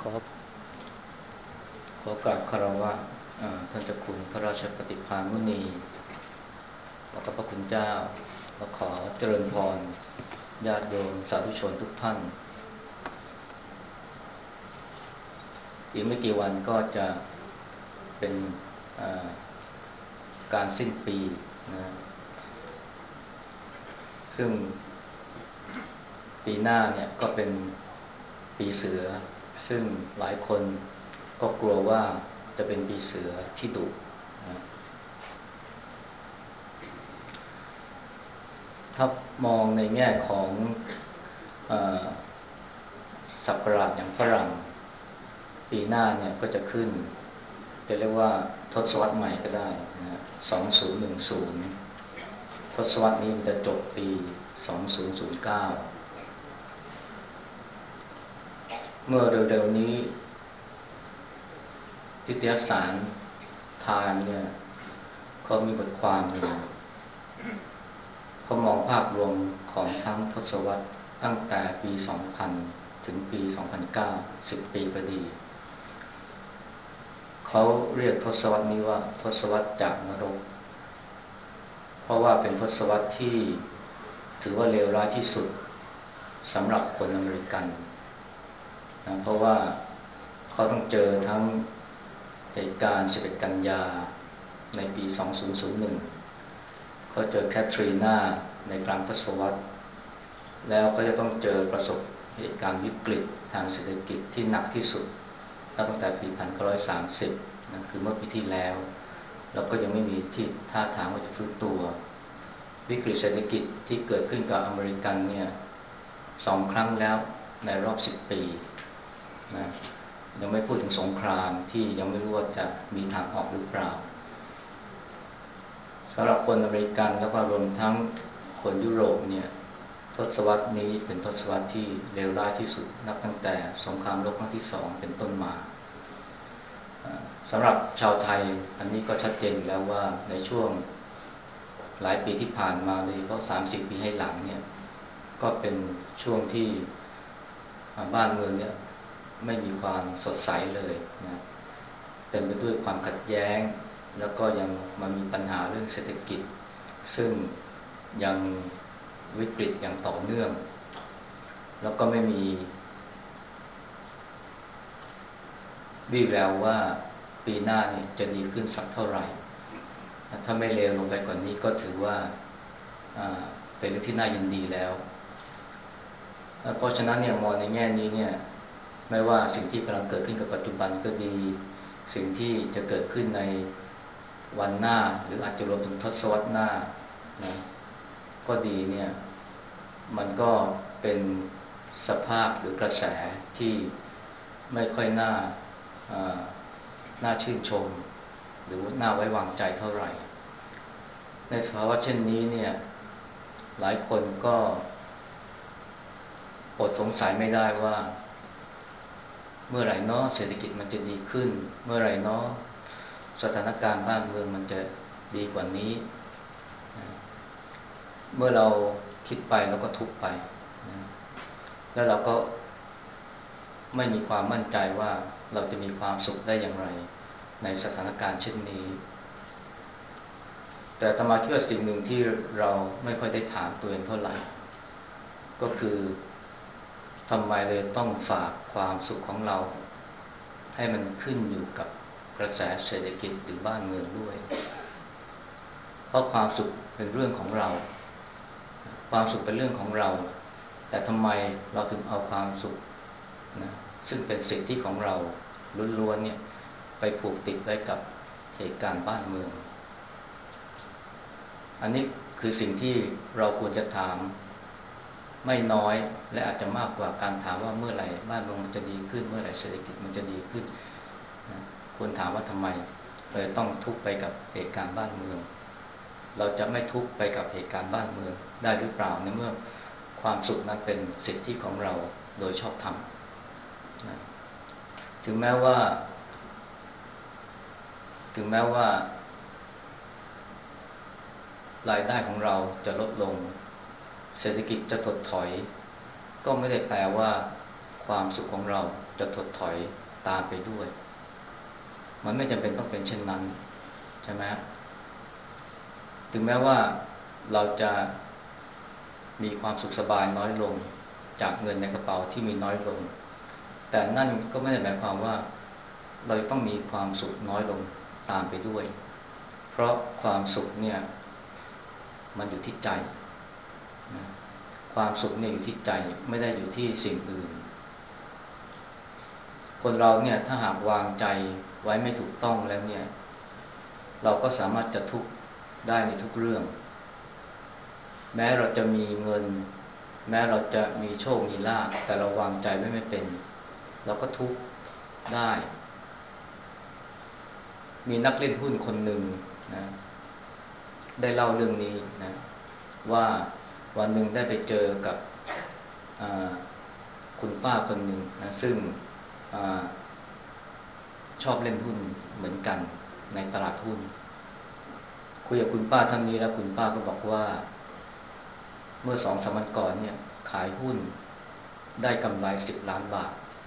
ขอกราบคารวะท่านเจ้าคุณพระราชปฏิภาณมุนีแล้วก็พระคุณเจ้าและขอเจริญพรญาติโยมสาธุชนทุกท่านอีกไม่กี่วันก็จะเป็นการสิ้นปีนะซึ่งปีหน้าเนี่ยก็เป็นปีเสือซึ่งหลายคนก็กลัวว่าจะเป็นปีเสือที่ดุนะถ้ามองในแง่ของศักราชอย่างฝรั่งปีหน้าเนี่ยก็จะขึ้นจะเรียกว่าทศวรรษใหม่ก็ได้นะ2010ทศวรรษนี้มันจะจบปี2009เมื่อเร็วๆนี้นิตยสารไทม์เนี่ยเขามีบทความหนึ่งเขามองภาพรวมของทั้งทศวรรษตั้งแต่ปี2000ถึงปี2009 10 ปีพอดีเขาเรียกทศวรรษนี้ว่าทศวรรษจากนรกเพราะว่าเป็นทศวรรษที่ถือว่าเลวร้ายที่สุดสำหรับคนอเมริกันนะเพราะว่าเขาต้องเจอทั้งเหตุการณ์11 กันยาในปี2001เขาเจอแคทรีนาในกลางทศวรรษแล้วก็จะต้องเจอประสบเหตุการณ์วิกฤตทางเศรษฐกิจที่หนักที่สุดตั้งแต่ปี1930นะคือเมื่อปีที่แล้วแล้วก็ยังไม่มีที่ท่าทางว่าจะฟื้นตัววิกฤตเศรษฐกิจที่เกิดขึ้นกับอเมริกันเนี่ย2 ครั้งแล้วในรอบ10 ปีนะยังไม่พูดถึงสงครามที่ยังไม่รู้ว่าจะมีทางออกหรือเปล่าสำหรับคนอเมริกันแล้วก็รวมทั้งคนยุโรปเนี่ยทศวรรษนี้เป็นทศวรรษที่เลวร้ายที่สุดนับตั้งแต่สงครามโลกครั้งที่2เป็นต้นมาสำหรับชาวไทยอันนี้ก็ชัดเจนอยู่แล้วว่าในช่วงหลายปีที่ผ่านมาโดยเฉพาะ30 ปีให้หลังเนี่ยก็เป็นช่วงที่บ้านเมืองเนี่ยไม่มีความสดใสเลยนะเต็มไปด้วยความขัดแย้งแล้วก็ยังมามีปัญหาเรื่องเศรษฐกิจซึ่งยังวิกฤตอย่างต่อเนื่องแล้วก็ไม่มีวี่แววว่าปีหน้าเนี่ยจะดีขึ้นสักเท่าไหร่ถ้าไม่เลวลงไปกว่านี้ก็ถือว่าเป็นเรื่องที่น่ายินดีแล้วเพราะฉะนั้นเนี่ยมองในแง่นี้เนี่ยไม่ว่าสิ่งที่กำลังเกิดขึ้นกับปัจจุบันก็ดีสิ่งที่จะเกิดขึ้นในวันหน้าหรืออาจจะรวมถึงทศวรรษหน้านะก็ดีเนี่ยมันก็เป็นสภาพหรือกระแสที่ไม่ค่อยน่าชื่นชมหรือน่าไว้วางใจเท่าไหร่ในสภาวะเช่นนี้เนี่ยหลายคนก็อดสงสัยไม่ได้ว่าเมื่อไหร่เนาะเศรษฐกิจมันจะดีขึ้นเมื่อไหร่เนาะสถานการณ์บ้านเมืองมันจะดีกว่านี้เมื่อเราคิดไปเราก็ทุกข์ไปแล้วเราก็ไม่มีความมั่นใจว่าเราจะมีความสุขได้อย่างไรในสถานการณ์เช่นนี้แต่อาตมาคิดว่าสิ่งหนึ่งที่เราไม่ค่อยได้ถามตัวเองเท่าไหร่ก็คือทำไมเลยต้องฝากความสุขของเราให้มันขึ้นอยู่กับกระแสเศรษฐกิจหรือบ้านเมืองด้วยเพราะความสุขเป็นเรื่องของเราความสุขเป็นเรื่องของเราแต่ทำไมเราถึงเอาความสุขนะซึ่งเป็นสิทธิของเราล้วนๆเนี่ยไปผูกติดไว้กับเหตุการณ์บ้านเมืองอันนี้คือสิ่งที่เราควรจะถามไม่น้อยและอาจจะมากกว่าการถามว่าเมื่อไหร่บ้านเมืองมันจะดีขึ้นเมื่อไหร่เศรษฐกิจมันจะดีขึ้นนะควรถามว่าทำไมเราต้องทุกข์ไปกับเหตุการณ์บ้านเมืองเราจะไม่ทุกข์ไปกับเหตุการณ์บ้านเมืองได้หรือเปล่าในเมื่อความสุขนั้นเป็นสิทธิของเราโดยชอบธรรมนะถึงแม้ว่ารายได้ของเราจะลดลงเศรษฐกิจจะถดถอยก็ไม่ได้แปลว่าความสุขของเราจะถดถอยตามไปด้วยมันไม่จำเป็นต้องเป็นเช่นนั้นใช่ไหมถึงแม้ว่าเราจะมีความสุขสบายน้อยลงจากเงินในกระเป๋าที่มีน้อยลงแต่นั่นก็ไม่ได้หมายความว่าเราต้องมีความสุขน้อยลงตามไปด้วยเพราะความสุขเนี่ยมันอยู่ที่ใจนะความสุขเนี่ยอยู่ที่ใจไม่ได้อยู่ที่สิ่งอื่นคนเราเนี่ยถ้าหากวางใจไว้ไม่ถูกต้องแล้วเนี่ยเราก็สามารถจะทุกข์ได้ในทุกเรื่องแม้เราจะมีเงินแม้เราจะมีโชคมีลาภแต่เราวางใจไว้ไม่เป็นเราก็ทุกข์ได้มีนักเล่นหุ้นคนหนึ่งนะได้เล่าเรื่องนี้นะว่าวันหนึ่งได้ไปเจอกับคุณป้าคนหนึ่งนะซึ่งชอบเล่นหุ้นเหมือนกันในตลาดหุ้นคุยกับคุณป้าท่านนี้แล้วคุณป้าก็บอกว่าเมื่อ2-3 วันก่อนเนี่ยขายหุ้นได้กำไร10 ล้านบาท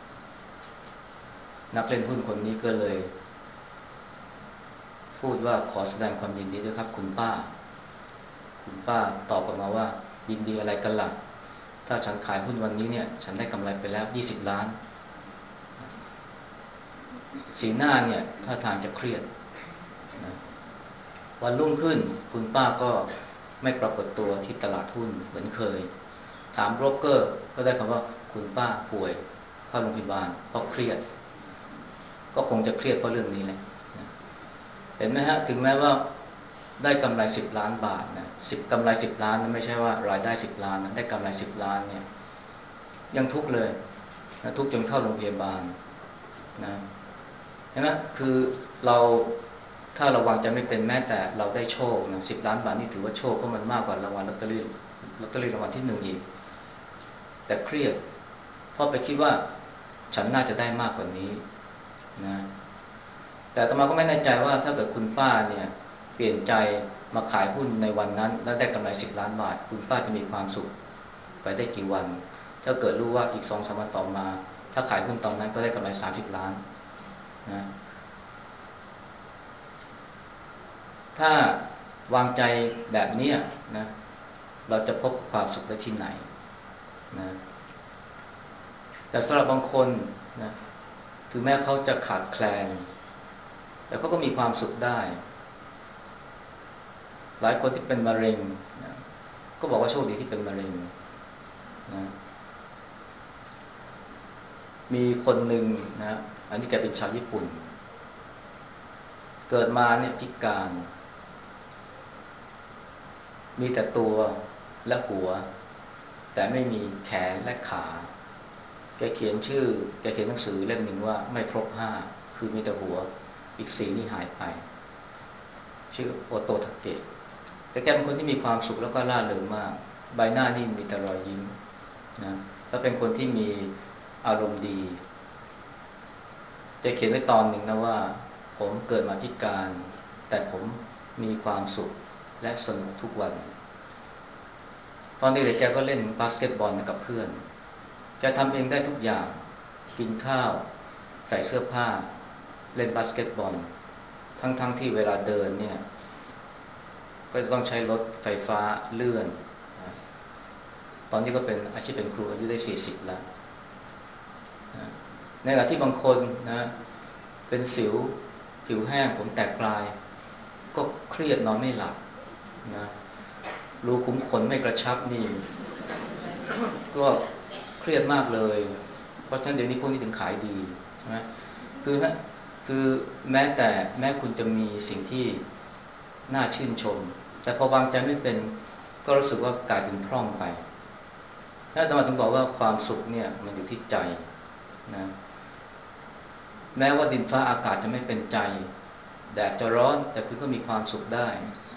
นักเล่นหุ้นคนนี้ก็เลยพูดว่าขอแสดงความยินดีด้วยครับคุณป้าคุณป้าตอบกลับมาว่ายินดีอะไรกันล่ะถ้าฉันขายหุ้นวันนี้เนี่ยฉันได้กำไรไปแล้ว20 ล้านสีหน้าเนี่ยท่าทางจะเครียดนะวันรุ่งขึ้นคุณป้าก็ไม่ปรากฏตัวที่ตลาดหุ้นเหมือนเคยถามโบรกเกอร์ก็ได้คำว่าคุณป้าป่วยเข้าโรงพยาบาลเพราะเครียดก็คงจะเครียดเพราะเรื่องนี้แหละเห็นไหมฮะถึงแม้ว่าได้กำไร10 ล้านบาทนะกำไร10 ล้านนะไม่ใช่ว่ารายได้10 ล้านนะได้กำไร10 ล้านเนี่ยยังทุกข์เลยนะทุกข์จนเข้าโรงพยาบาลนะเห็นไหมคือเราถ้าเราวางใจไม่เป็นแม้แต่เราได้โชคนะ10 ล้านบาทนี่ถือว่าโชคเพราะมันมากกว่ารางวัลลอตเตอรี่รางวัลที่1อีกแต่เครียดเพราะไปคิดว่าฉันน่าจะได้มากกว่านี้นะแต่อาตมาก็ไม่แน่ใจว่าถ้าเกิดคุณป้าเนี่ยเปลี่ยนใจมาขายหุ้นในวันนั้นแล้วได้กำไร10 ล้านบาทคุณป้าจะมีความสุขไปได้กี่วันถ้าเกิดรู้ว่าอีก2-3 วันต่อมาถ้าขายหุ้นตอนนั้นก็ได้กำไร30 ล้านนะถ้าวางใจแบบนี้นะเราจะพบกับความสุขได้ที่ไหนนะแต่สำหรับบางคนนะถึงแม้เขาจะขาดแคลนแต่เขาก็มีความสุขได้หลายคนที่เป็นมะเร็งนะก็บอกว่าโชคดีที่เป็นมะเร็งนะมีคนหนึ่งนะอันนี้แกเป็นชาวญี่ปุ่นเกิดมาเนี่ยพิการมีแต่ตัวและหัวแต่ไม่มีแขนและขาแกเขียนหนังสือเล่มหนึ่งว่าไม่ครบ5คือมีแต่หัวอีก4นี่หายไปชื่อโอโตทาเกะแต่แกเป็นคนที่มีความสุขแล้วก็ร่าเริงมากใบหน้านี่มีแต่รอยยิ้มนะแล้วเป็นคนที่มีอารมณ์ดีจะเขียนไว้ตอนหนึ่งนะว่าผมเกิดมาพิการแต่ผมมีความสุขและสนุกทุกวันตอนนี้เด็กแกก็เล่นบาสเกตบอลกับเพื่อนแกทำเองได้ทุกอย่างกินข้าวใส่เสื้อผ้าเล่นบาสเกตบอลทั้งที่เวลาเดินเนี่ยก็จะต้องใช้รถไฟฟ้าเลื่อนตอนนี้ก็เป็นอาชีพเป็นครูอายุได้40แล้วในขณะที่บางคนนะเป็นสิวผิวแห้งผมแตกปลายก็เครียดนอนไม่หลับนะรูขุมขนไม่กระชับนี่ก็เครียดมากเลยเพราะฉะนั้นเดี๋ยวนี้พวกนี้ถึงขายดีใช่ไหมคือฮะคือแม้คุณจะมีสิ่งที่น่าชื่นชมแต่พอวางใจไม่เป็นก็รู้สึกว่ากลายเป็นพร่องไปถ้าอาตมาถึงบอกว่าความสุขเนี่ยมันอยู่ที่ใจนะแม้ว่าดินฟ้าอากาศจะไม่เป็นใจแดดจะร้อนแต่คุณก็มีความสุขได้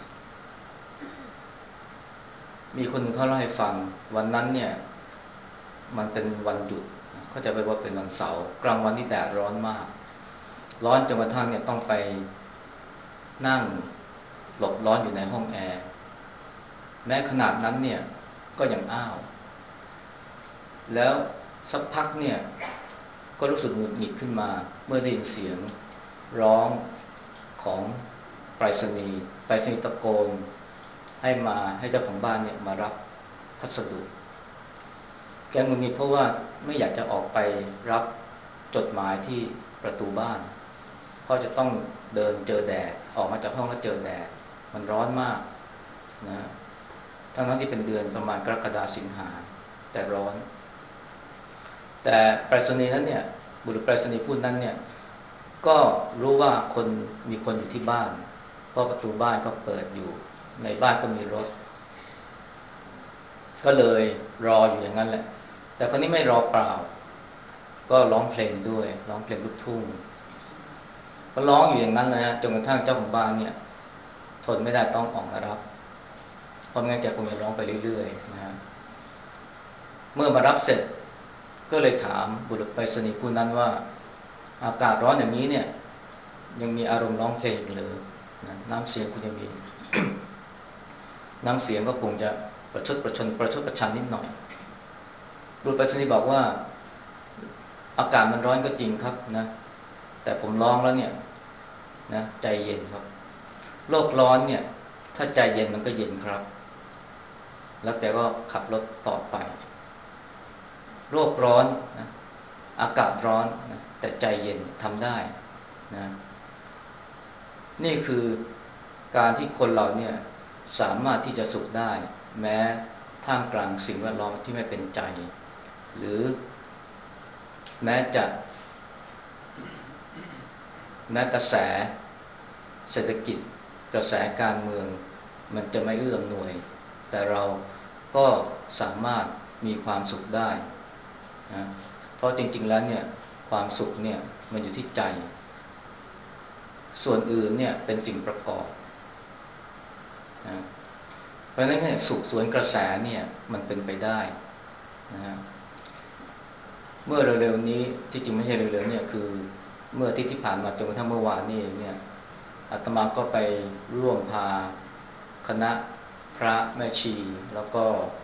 มีคนหนึ่งเขาเล่าให้ฟังวันนั้นเนี่ยมันเป็นวันหยุดเขาจะไปว่าเป็นวันเสาร์กลางวันนี่แดดร้อนมากร้อนจนกระทั่งเนี่ยต้องไปนั่งหลบร้อนอยู่ในห้องแอร์แม้ขนาดนั้นเนี่ยก็ยังอ้าวแล้วสักพักเนี่ยก็รู้สึกหงุดหงิดขึ้นมาเมื่อได้ยินเสียงร้องของไปรษณีย์ตะโกนให้เจ้าของบ้านเนี่ยมารับพัสดุแกหงุดหงิดเพราะว่าไม่อยากจะออกไปรับจดหมายที่ประตูบ้านเพราะจะต้องเดินเจอแดดออกมาจากห้องแล้วเจอแดดมันร้อนมากนะทั้งที่เป็นเดือนประมาณกรกฎาคมสิงหาแต่ร้อนแต่ไปรษณีย์นั้นเนี่ยบุรุษไปรษณีย์ผู้นั้นเนี่ยก็รู้ว่ามีคนอยู่ที่บ้านเพราะประตูบ้านก็เปิดอยู่ในบ้านก็มีรถก็เลยรออยู่อย่างนั้นแหละแต่คนนี้ไม่รอเปล่าก็ร้องเพลงด้วยร้องเพลงลูกทุ่งก็ร้องอยู่อย่างนั้นนะฮะจนกระทั่งเจ้าของบ้านเนี่ยทนไม่ได้ต้องออกมารับเพราะงั้นแกคงจะร้องไปเรื่อยๆนะฮะเมื่อมารับเสร็จก็เลยถามบุรุษไปรษณีย์ผู้นั้นว่าอากาศร้อนอย่างนี้เนี่ยยังมีอารมณ์ร้องเพลงอีกเลยนะน้ำเสียงคุณยังมี น้ำเสียงก็คงจะประชดประชันนิดหน่อยบุรุษไปรษณีย์บอกว่าอากาศมันร้อนก็จริงครับนะแต่ผมร้องแล้วเนี่ยนะใจเย็นครับโลกร้อนเนี่ยถ้าใจเย็นมันก็เย็นครับแล้วแกก็ขับรถต่อไปโลกร้อนนะอากาศร้อนนะแต่ใจเย็นทำได้นะนี่คือการที่คนเราเนี่ยสามารถที่จะสุขได้แม้ท่ามกลางสิ่งแวดล้อมที่ไม่เป็นใจหรือแม้จะแม้กระแสเศรษฐกิจกระแสการเมืองมันจะไม่เอื้ออำนวยแต่เราก็สามารถมีความสุขได้นะเพราะจริงๆแล้วเนี่ยความสุขเนี่ยมันอยู่ที่ใจส่วนอื่นเนี่ยเป็นสิ่งประกอบนะเพราะฉะนั้นเนี่ยสุขสวนกระแสเนี่ยมันเป็นไปได้นะฮะเมื่อเร็วๆนี้ที่จริงไม่ใช่เร็วๆเนี่ยคือเมื่ออาทิตย์ที่ผ่านมาจนกระทั่งเมื่อวานนี้เนี่ยอาตมาก็ไปร่วมพาคณะพระแม่ชีแล้วก็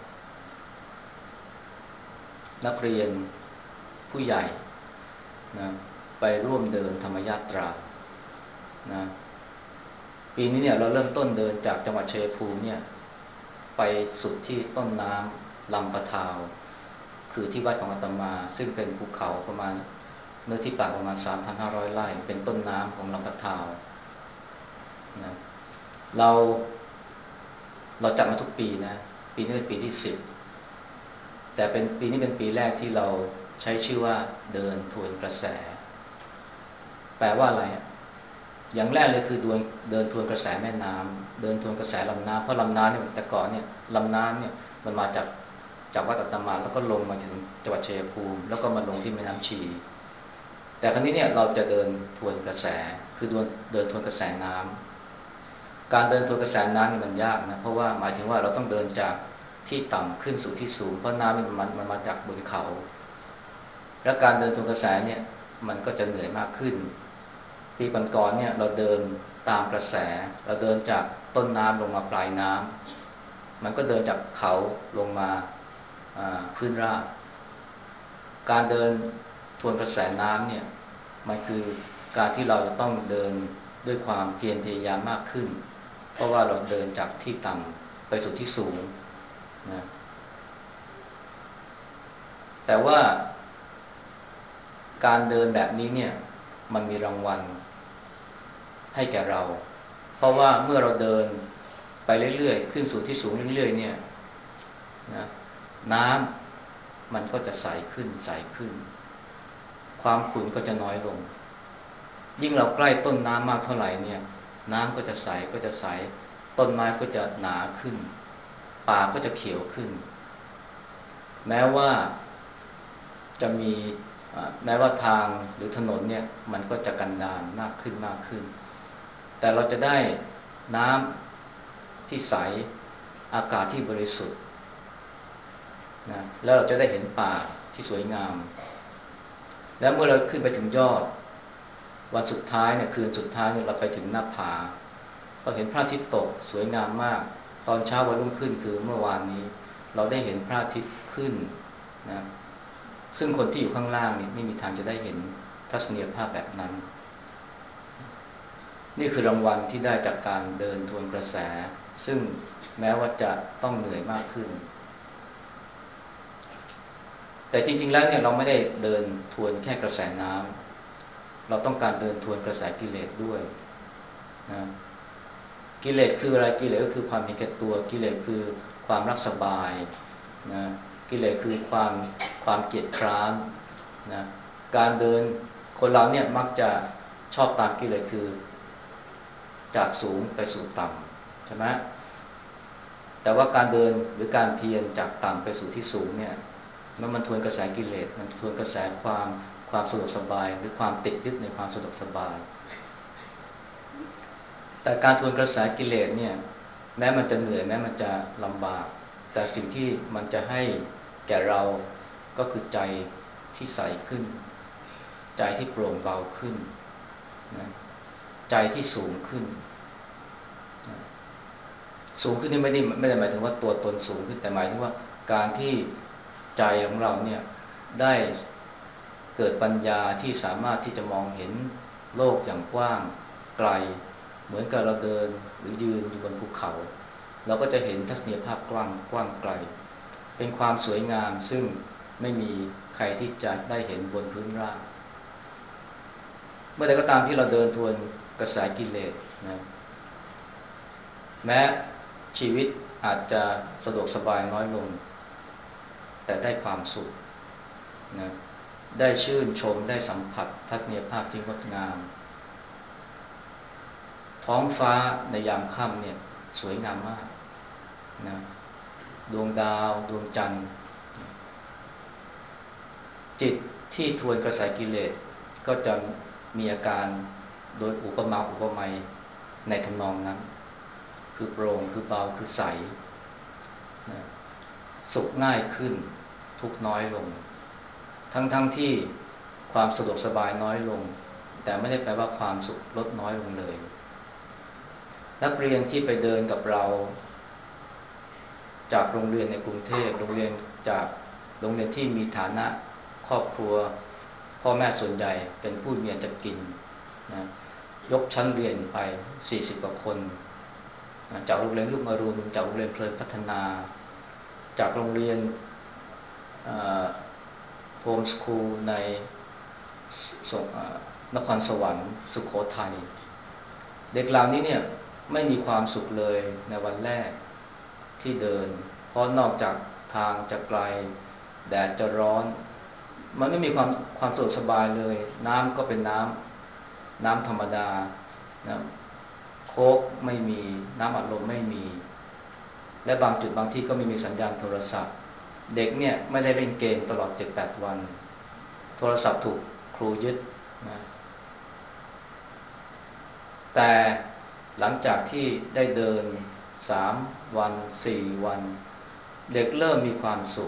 นักเรียนผู้ใหญ่นะไปร่วมเดินธรรมยาตรานะปีนี้เนี่ยเราเริ่มต้นเดินจากจังหวัดชัยภูมิเนี่ยไปสุดที่ต้นน้ำลำปะทาวคือที่วัดของอาตมาซึ่งเป็นภูเขาประมาณเนื้อที่เปล่าประมาณ 3,500 ไร่เป็นต้นน้ำของลำปะทาวนะเราจัดมาทุกปีนะปีนี้เป็นปีที่10แต่เป็นปีนี้เป็นปีแรกที่เราใช้ชื่อว่าเดินทวนกระแสแปลว่าอะไรอย่างแรกเลยคือเดินทวนกระแสแม่น้ำเดินทวนกระแสลำน้ำเพราะลำน้ำเนี่ยแต่ก่อนเนี่ยลำน้ำเนี่ยมันมาจากวัดอาตมาแล้วก็ลงมาถึงจังหวัดชัยภูมิแล้วก็มาลงที่แม่น้ำชีแต่ครั้นี้เนี่ยเราจะเดินทวนกระแสคือเดินทวนกระแสน้ำการเดินทวนกระแสน้ำนี่มันยากนะเพราะว่าหมายถึงว่าเราต้องเดินจากที่ต่ำขึ้นสู่ที่สูงเพราะน้ำนี่มันมาจากบนเขาและการเดินทวนกระแสเนี่ยมันก็จะเหนื่อยมากขึ้นปีก่อนๆเนี่ยเราเดินตามกระแสเราเดินจากต้นน้ำลงมาปลายน้ำมันก็เดินจากเขาลงมาพื้นราบการเดินทวนกระแสน้ำเนี่ยมันคือการที่เราต้องเดินด้วยความเพียรพยายามมากขึ้นเพราะว่าเราเดินจากที่ต่ำไปสู่ที่สูงนะแต่ว่าการเดินแบบนี้เนี่ยมันมีรางวัลให้แก่เราเพราะว่าเมื่อเราเดินไปเรื่อยๆขึ้นสู่ที่สูงเรื่อยๆเนี่ยนะน้ำมันก็จะใสขึ้นความขุ่นก็จะน้อยลงยิ่งเราใกล้ต้นน้ำมากเท่าไหร่เนี่ยน้ำก็จะใสต้นไม้ก็จะหนาขึ้นป่าก็จะเขียวขึ้นแม้ว่าจะมีแม้ว่าทางหรือถนนเนี่ยมันก็จะกันดารมากขึ้นแต่เราจะได้น้ำที่ใสอากาศที่บริสุทธิ์นะแล้วเราจะได้เห็นป่าที่สวยงามแล้วเมื่อเราขึ้นไปถึงยอดวันสุดท้ายเนี่ยคืนสุดท้ายเนี่ยเราไปถึงหน้าผาเราเห็นพระอาทิตย์ตกสวยงามมากตอนเช้าวันรุ่งขึ้นคือเมื่อวานนี้เราได้เห็นพระอาทิตย์ขึ้นนะซึ่งคนที่อยู่ข้างล่างนี่ไม่มีทางจะได้เห็นทัศนียภาพแบบนั้นนี่คือรางวัลที่ได้จากการเดินทวนกระแสซึ่งแม้ว่าจะต้องเหนื่อยมากขึ้นแต่จริงๆแล้วเนี่ยเราไม่ได้เดินทวนแค่กระแสน้ำเราต้องการเดินทวนกระแสกิเลสด้วยนะกิเลสคืออะไรกิเลสก็คือความเห็นแก่ตัวกิเลสคือความรักสบายนะกิเลสคือความเกียจคร้านนะการเดินคนเราเนี่ยมักจะชอบตามกิเลสคือจากสูงไปสู่ต่ำใช่ไหมแต่ว่าการเดินหรือการเพียรจากต่ำไปสู่ที่สูงเนี่ยมันทวนกระแสกิเลสมันทวนกระแสความสะดวกสบายหรือความติดยึดในความสะดวกสบายแต่การทวนกระแสกิเลสเนี่ยแม้มันจะเหนื่อยแม้มันจะลำบากแต่สิ่งที่มันจะให้แก่เราก็คือใจที่ใสขึ้นใจที่โปร่งเบาขึ้นนะใจที่สูงขึ้นนะสูงขึ้นนี่ไม่ได้หมายถึงว่าตัวตนสูงขึ้นแต่หมายถึงว่าการที่ใจของเราเนี่ยได้เกิดปัญญาที่สามารถที่จะมองเห็นโลกอย่างกว้างไกลเหมือนกับเราเดินหรือยืนอยู่บนภูเขาเราก็จะเห็นทัศนียภาพกว้างไกลเป็นความสวยงามซึ่งไม่มีใครที่จะได้เห็นบนพื้นราบเมื่อใดก็ตามที่เราเดินทวนกระแสกิเลสนะแม้ชีวิตอาจจะสะดวกสบายน้อยลงแต่ได้ความสุขนะได้ชื่นชมได้สัมผัสทัศนียภาพที่งดงามท้องฟ้าในยามค่ำเนี่ยสวยงามมากนะดวงดาวดวงจันทร์จิตที่ทวนกระแสกิเลสก็จะมีอาการโดยอุปมาอุปไมยในทำนองนั้นคือโปร่งคือเบาคือใสนะสุขง่ายขึ้นทุกน้อยลงทั้งที่ความสะดวกสบายน้อยลงแต่ไม่ได้แปลว่าความสุขลดน้อยลงเลยนักเรียนที่ไปเดินกับเราจากโรงเรียนในกรุงเทพโรงเรียนจากโรงเรียนที่มีฐานะครอบครัวพ่อแม่ส่วนใหญ่เป็นผู้มีอันจะกินนะยกชั้นเรียนไป40กว่าคนจากโรงเรียนลูกอรุณจากโรงเรียนเพลินพัฒนาจากโรงเรียนโฮมสคูลในนครสวรรค์สุโขทัยเด็กเหล่านี้เนี่ยไม่มีความสุขเลยในวันแรกที่เดินเพราะนอกจากทางจะไกลแดดจะร้อนมันไม่มีความสะดวกสบายเลยน้ำก็เป็นน้ำธรรมดานะโค้กไม่มีน้ำอัดลมไม่มีและบางจุดบางที่ก็ไม่มีสัญญาณโทรศัพท์เด็กเนี่ยไม่ได้เล่นเกมตลอด 7-8 วันโทรศัพท์ถูกครูยึดนะแต่หลังจากที่ได้เดิน3 วัน4 วันเด็กเริ่มมีความสุข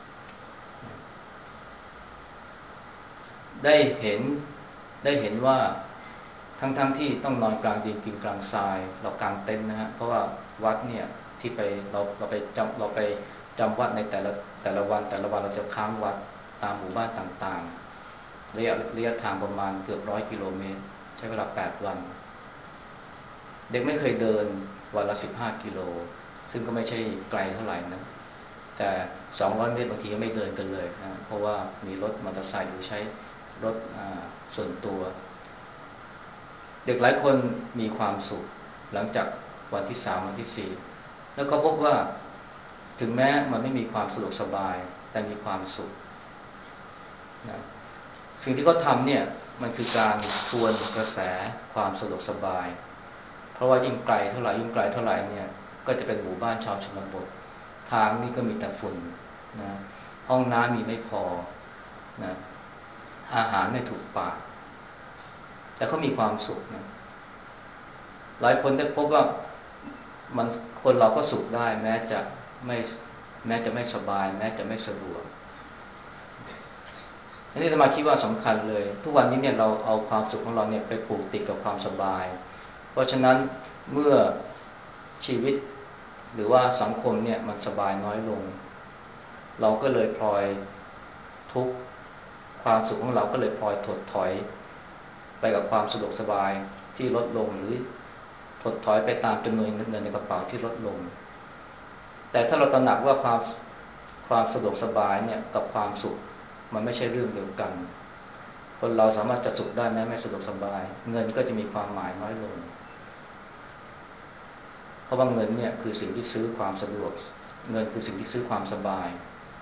ได้เห็นว่าทั้งที่ต้องนอนกลางดินกินกลางทรายเรากลางเต็นท์นะฮะเพราะว่าวัดเนี่ยที่ไปเราไปจำวัดในแต่ละวันเราจะค้างวัดตามหมู่บ้านต่างๆระยะทางประมาณเกือบ100 กิโลเมตรใช้เวลา8 วันเด็กไม่เคยเดินวันละ15 กิโลซึ่งก็ไม่ใช่ไกลเท่าไหร่นะแต่200 เมตรบางทีก็ไม่เดินกันเลยนะเพราะว่ามีรถมอเตอร์ไซค์หรือใช้รถส่วนตัวเด็กหลายคนมีความสุขหลังจากวันที่3วันที่4แล้วก็พบว่าถึงแม้มันไม่มีความสะดวกสบายแต่มีความสุขนะสิ่งที่เขาทำเนี่ยมันคือการทวนกระแสความสะดวกสบายเพราะว่ายิ่งไกลเท่าไหร่เนี่ยก็จะเป็นหมู่บ้านชาวชนบททางนี้ก็มีแต่ฝุ่นนะห้องน้ำมีไม่พอนะอาหารไม่ถูกปากแต่เขามีความสุขนะหลายคนได้พบว่ามันคนเราก็สุขได้ไม่แม้จะไม่สบายแม้จะไม่สะดวกอันนี้อาตมาคิดว่าสำคัญเลยทุกวันนี้เนี่ยเราเอาความสุขของเราเนี่ยไปผูกติดกับความสบายเพราะฉะนั้นเมื่อชีวิตหรือว่าสังคมเนี่ยมันสบายน้อยลงเราก็เลยพลอยททุกข์ความสุขของเราก็เลยพลอยถดถอยไปกับความสะดวกสบายที่ลดลงหรือถดถอยไปตามจำนวนเงินในกระเป๋าที่ลดลงแต่ถ้าเราตระหนักว่าความสะดวกสบายเนี่ยกับความสุขมันไม่ใช่เรื่องเดียวกันคนเราสามารถจะสุขได้แม้ไม่สะดวกสบายเงินก็จะมีความหมายน้อยลงเพราะว่าเงินเนี่ยคือสิ่งที่ซื้อความสะดวกเงินคือสิ่งที่ซื้อความสบาย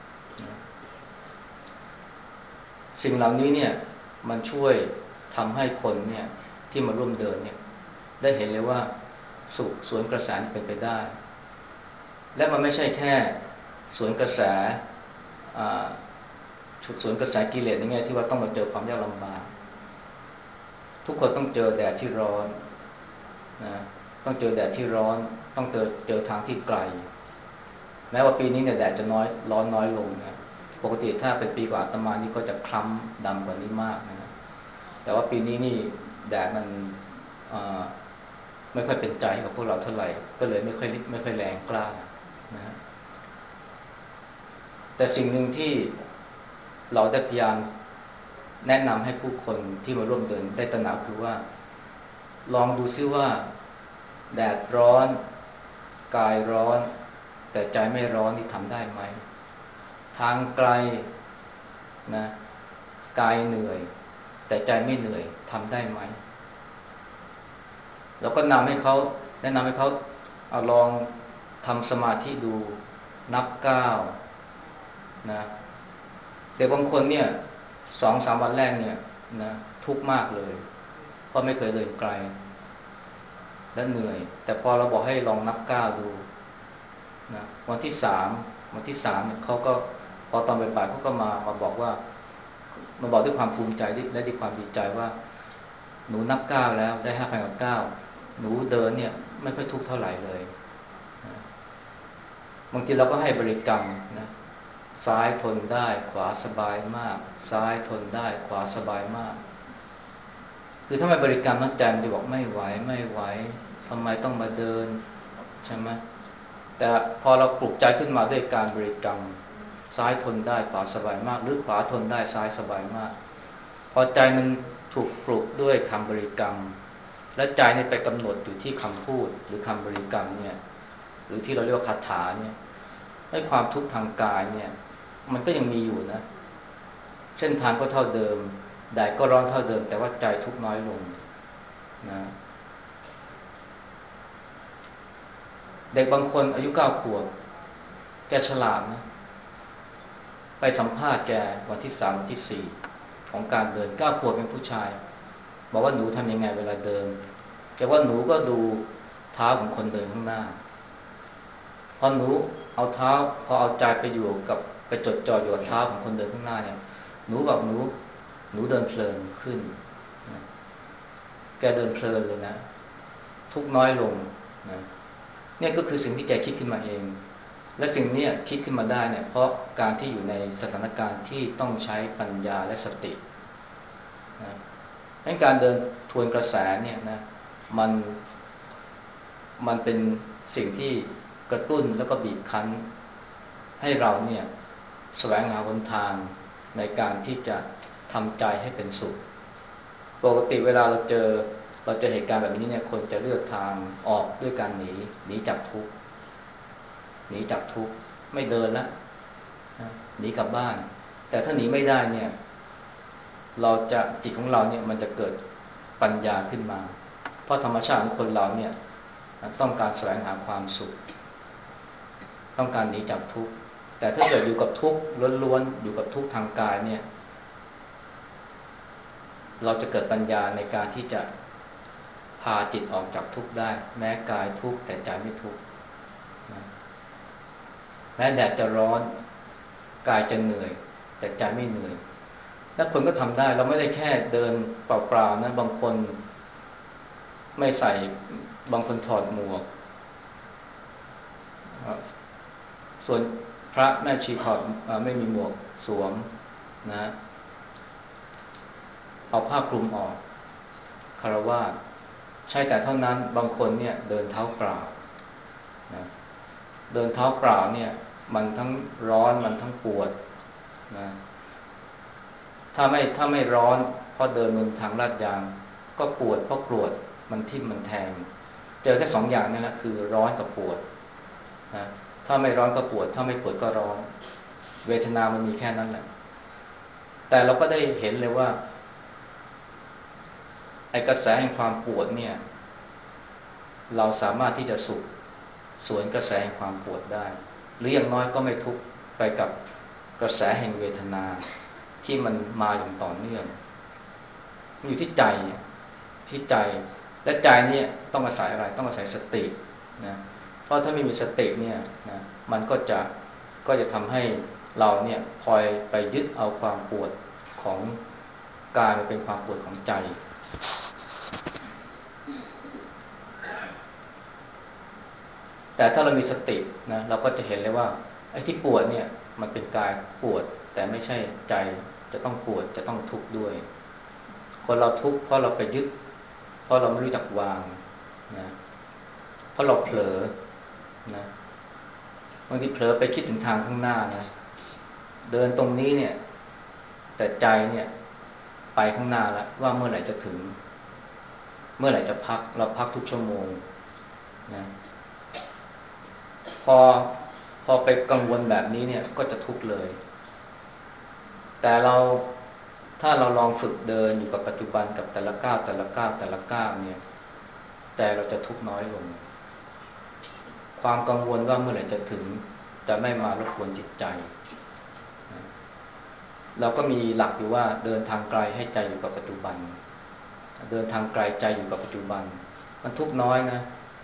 สิ่งเหล่านี้เนี่ยมันช่วยทำให้คนเนี่ยที่มาร่วมเดินเนี่ยได้เห็นเลยว่าสุขสวนกระแสเป็นไปได้และมันไม่ใช่แค่สวนกระแสสวนกระแสกิเลสในแง่ที่ว่าต้องมาเจอความยากลำบากทุกคนต้องเจอแดดที่ร้อนนะต้องเจอแดดที่ร้อนต้องเจอทางที่ไกลแม้ว่าปีนี้เนี่ยแดดจะน้อยร้อนน้อยลงนะปกติถ้าเป็นปีกว่าอาตมานี่ก็จะคล้ำดำกว่านี้มากนะแต่ว่าปีนี้นี่แดดมันไม่ค่อยเป็นใจกับพวกเราเท่าไหร่ก็เลยไม่ค่อยแรงกล้านะแต่สิ่งหนึ่งที่เราได้พยายามแนะนำให้ผู้คนที่มาร่วมเดินได้ตระหนักคือว่าลองดูซิว่าแดดร้อนกายร้อนแต่ใจไม่ร้อนนี่ทำได้ไหมทางไกลนะกายเหนื่อยแต่ใจไม่เหนื่อยทำได้ไหมแล้วก็แนะนำให้เขาเอาลองทำสมาธิดูนับก้าวนะเด็กบางคนเนี่ย2-3 วันแรกเนี่ยนะทุกข์มากเลยเพราะไม่เคยเดินไกลและเหนื่อยแต่พอเราบอกให้ลองนับก้าวดูนะวันที่สามเนี่ยเขาก็พอตอนบ่ายๆเขาก็มาบอกว่ามาบอกด้วยความภูมิใจและด้วยความดีใจว่าหนูนับก้าวแล้วได้5,000 กว่าก้าวหนูเดินเนี่ยไม่ค่อยทุกข์เท่าไหร่เลยนะบางทีเราก็ให้บริกรรมนะซ้ายทนได้ขวาสบายมากซ้ายทนได้ขวาสบายมากคือถ้าไม่บริกรรมนั้นใจมันจะบอกไม่ไหวไม่ไหวทำไมต้องมาเดินใช่ไหมแต่พอเราปลุกใจขึ้นมาด้วยการบริกรรมซ้ายทนได้ขวาสบายมากหรือขวาทนได้ซ้ายสบายมากพอใจมันถูกปลุกด้วยคำบริกรรมและใจนี่ไปกำหนดอยู่ที่คำพูดหรือคำบริกรรมเนี่ยหรือที่เราเรียกว่าคาถาเนี่ยให้ความทุกข์ทางกายเนี่ยมันก็ยังมีอยู่นะเส้นทางก็เท่าเดิมแดดก็ร้อนเท่าเดิมแต่ว่าใจทุกข์น้อยลงนะเด็กบางคนอายุ9 ขวบแกฉลาดนะไปสัมภาษณ์แกวันที่3วันที่4ของการเดิน9 ขวบเป็นผู้ชายบอกว่าหนูทำยังไงเวลาเดินแกว่าหนูก็ดูเท้าของคนเดินข้างหน้าพอหนูเอาเท้าพอเอาใจไปอยู่กับไปจดจ่ออยู่กับเท้าของคนเดินข้างหน้าเนี่ยหนูบอกหนูเดินเพลินขึ้นนะแกเดินเพลินเลยนะทุกน้อยลงนะเนี่ยก็คือสิ่งที่แกคิดขึ้นมาเองและสิ่งนี้คิดขึ้นมาได้เนี่ยเพราะการที่อยู่ในสถานการณ์ที่ต้องใช้ปัญญาและสตินะงั้นการเดินทวนกระแสเนี่ยนะมันมันเป็นสิ่งที่กระตุ้นแล้วก็บีบคั้นให้เราเนี่ยแสวงหาหนทางในการที่จะทำใจให้เป็นสุขปกติเวลาเราเจอเหตุการณ์แบบนี้เนี่ยคนจะเลือกทางออกด้วยการหนีจากทุกข์หนีจากทุกข์ไม่เดินละหนีกลับบ้านแต่ถ้าหนีไม่ได้เนี่ยจิตของเราเนี่ยมันจะเกิดปัญญาขึ้นมาเพราะธรรมชาติของคนเราเนี่ยต้องการแสวงหาความสุขต้องการหนีจากทุกข์แต่ถ้าเกิดอยู่กับทุกข์ล้วนๆอยู่กับทุกข์ทางกายเนี่ยเราจะเกิดปัญญาในการที่จะพาจิตออกจากทุกข์ได้แม้กายทุกข์แต่ใจไม่ทุกข์แม้แดดจะร้อนกายจะเหนื่อยแต่ใจไม่เหนื่อยและคนก็ทำได้เราไม่ได้แค่เดินเปล่าๆนะบางคนไม่ใส่บางคนถอดหมวกส่วนพระแม่ชีถอดไม่มีหมวกสวมนะเอาผ้าคลุมออกคฤหัสถ์ใช่แต่เท่านั้นบางคนเนี่ยเดินเท้าเปล่านะเดินเท้าเปล่าเนี่ยมันทั้งร้อนมันทั้งปวดนะถ้าไม่ร้อนเพราะเดินบนทางลาดยางก็ปวดเพราะกรวดมันทิ่มมันแทงเจอแค่สองอย่างนี่แหละคือร้อนกับปวดนะถ้าไม่ร้อนก็ปวดถ้าไม่ปวดก็ร้อนเวทนามันมีแค่นั้นแหละแต่เราก็ได้เห็นเลยว่าไอ้กระแสแห่งความปวดเนี่ยเราสามารถที่จะสวนกระแสแห่งความปวดได้หรืออย่างน้อยก็ไม่ทุกข์ไปกับกระแสแห่งเวทนาที่มันมาอย่างต่อเนื่องมันอยู่ที่ใจและใจเนี่ยต้องอาศัยอะไรต้องอาศัยสตินะเพราะถ้าไม่มีสติเนี่ยนะมันก็จะทำให้เราเนี่ยคอยไปยึดเอาความปวดของกายมาเป็นความปวดของใจแต่ถ้าเรามีสตินะเราก็จะเห็นเลยว่าไอ้ที่ปวดเนี่ยมันเป็นกายปวดแต่ไม่ใช่ใจจะต้องปวดจะต้องทุกข์ด้วยคนเราทุกข์เพราะเราไปยึดเพราะเราไม่รู้จักวางนะเพราะเราเผลอนะบางทีเผลอไปคิดถึงทางข้างหน้านะเดินตรงนี้เนี่ยแต่ใจเนี่ยไปข้างหน้าแล้วว่าเมื่อไหร่จะถึงเมื่อไหร่จะพักเราพักทุกชั่วโมงนะพอพอไปกังวลแบบนี้เนี่ยก็จะทุกข์เลยแต่ถ้าเราลองฝึกเดินอยู่กับปัจจุบันกับแต่ละก้าวแต่ละก้าวแต่ละก้าวเนี่ยแต่เราจะทุกข์น้อยลงความกังวลว่าเมื่อไหร่จะถึงจะไม่มารบกวนจิตใจเราก็มีหลักอยู่ว่าเดินทางไกลให้ใจอยู่กับปัจจุบันเดินทางไกลใจอยู่กับปัจจุบันมันทุกข์น้อยนะ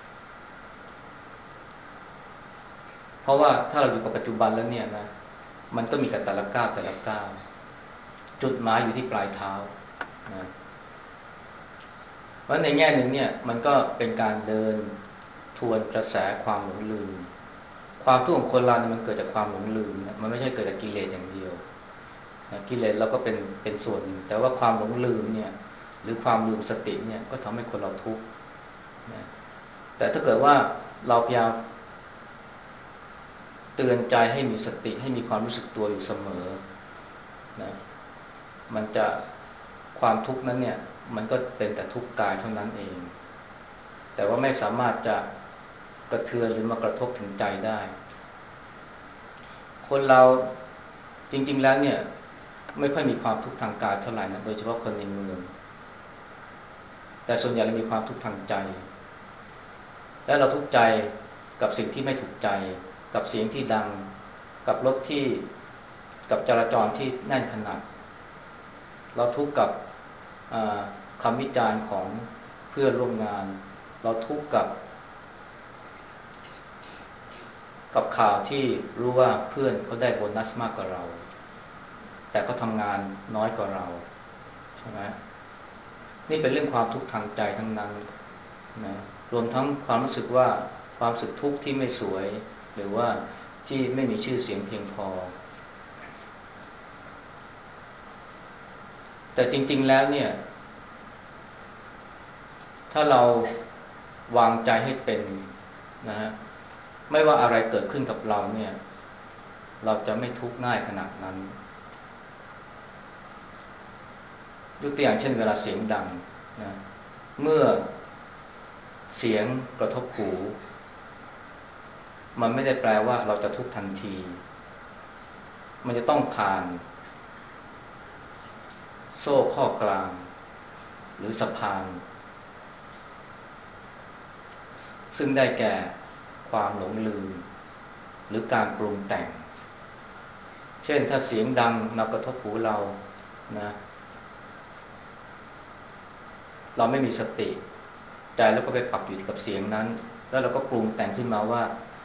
เพราะว่าถ้าเราอยู่กับปัจจุบันแล้วเนี่ยนะมันก็มีกับแต่ละก้าวแต่ละก้าวจุดหมายอยู่ที่ปลายเท้านะเพราะในแง่หนึ่งเนี่ยมันก็เป็นการเดินทวนกระแสความหลงลืมความทุกข์ของคนเราเนี่ยมันเกิดจากความหลงลืมนะมันไม่ใช่เกิดจากกิเลสอย่างเดียวนะกิเลสเราก็เป็นส่วนหนึ่งแต่ว่าความหลงลืมเนี่ยหรือความลืมสติเนี่ยก็ทำให้คนเราทุกข์นะแต่ถ้าเกิดว่าเราพยายามเตือนใจให้มีสติให้มีความรู้สึกตัวอยู่เสมอนะมันจะความทุกข์นั้นเนี่ยมันก็เป็นแต่ทุกข์กายเท่านั้นเองแต่ว่าไม่สามารถจะกระเทือนหรือมากระทบถึงใจได้คนเราจริงๆแล้วเนี่ยไม่ค่อยมีความทุกข์ทางกายเท่าไหร่นะโดยเฉพาะคนในเมืองแต่ส่วนใหญ่เรามีความทุกข์ทางใจและเราทุกข์ใจกับสิ่งที่ไม่ถูกใจกับเสียงที่ดังกับรถที่กับจราจรที่แน่นขนาดเราทุกข์กับคำวิจารณ์ของเพื่อนร่วมงานเราทุกข์กับข่าวที่รู้ว่าเพื่อนเขาได้โบนัสมากกว่าเราแต่เขาทำงานน้อยกว่าเราใช่ไหมนี่เป็นเรื่องความทุกข์ทางใจทั้งนั้นนะรวมทั้งความรู้สึกว่าความรู้สึกทุกข์ที่ไม่สวยหรือว่าที่ไม่มีชื่อเสียงเพียงพอแต่จริงๆแล้วเนี่ยถ้าเราวางใจให้เป็นนะฮะไม่ว่าอะไรเกิดขึ้นกับเราเนี่ยเราจะไม่ทุกข์ง่ายขนาดนั้นยกตัวอย่างเช่นเวลาเสียงดังนะเมื่อเสียงกระทบหูมันไม่ได้แปลว่าเราจะทุกข์ทันทีมันจะต้องผ่านโซ่ข้อกลางหรือสะพานซึ่งได้แก่ความหลงลืมหรือการปรุงแต่งเช่นถ้าเสียงดังมากระทบหูเรานะเราไม่มีสติใจแล้วก็ไปปักอยู่กับเสียงนั้นแล้วเราก็ปรุงแต่งขึ้นมาว่า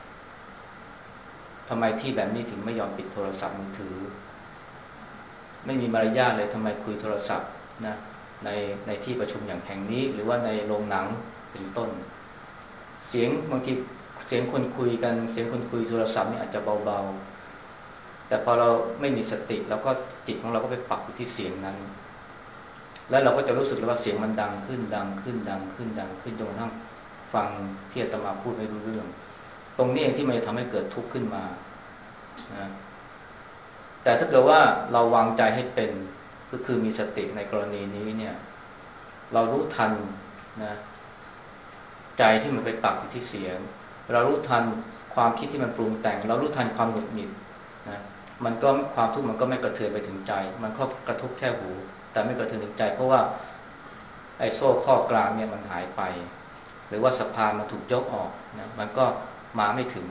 ทำไมที่แบบนี้ถึงไม่ยอมปิดโทรศัพท์มือถือไม่มีมารยาทเลยทำไมคุยโทรศัพท์นะในที่ประชุมอย่างแห่งนี้หรือว่าในโรงหนังเป็นต้นเสียงบางทีเสียงคนคุยกันเสียงคนคุยโทรศัพท์นี่อาจจะเบาๆแต่พอเราไม่มีสติแล้วก็จิตของเราก็ไปปักอยู่ที่เสียงนั้นแล้วเราก็จะรู้สึกเลยว่าเสียงมันดังขึ้นดังขึ้นดังขึ้นดังขึ้นจนกระทั่งฟังที่อาตมาพูดไม่รู้เรื่องตรงนี้เองที่มันจะทำให้เกิดทุกข์ขึ้นมานะแต่ถ้าเกิดว่าเราวางใจให้เป็นก็คือมีสติในกรณีนี้เนี่ยเรารู้ทันนะใจที่มันไปปักอยู่ที่เสียงเรารู้ทันความคิดที่มันปรุงแต่งเรารู้ทันความหงุดหงิดนะมันก็ความทุกข์มันก็ไม่กระเทือนไปถึงใจมันก็กระทบแค่หูแต่ไม่กระเทือนถึงใจเพราะว่าไอ้โซ่ข้อกลางเนี่ยมันหายไปหรือว่าสะพานมันถูกยกออกนะมันก็มาไม่ถึง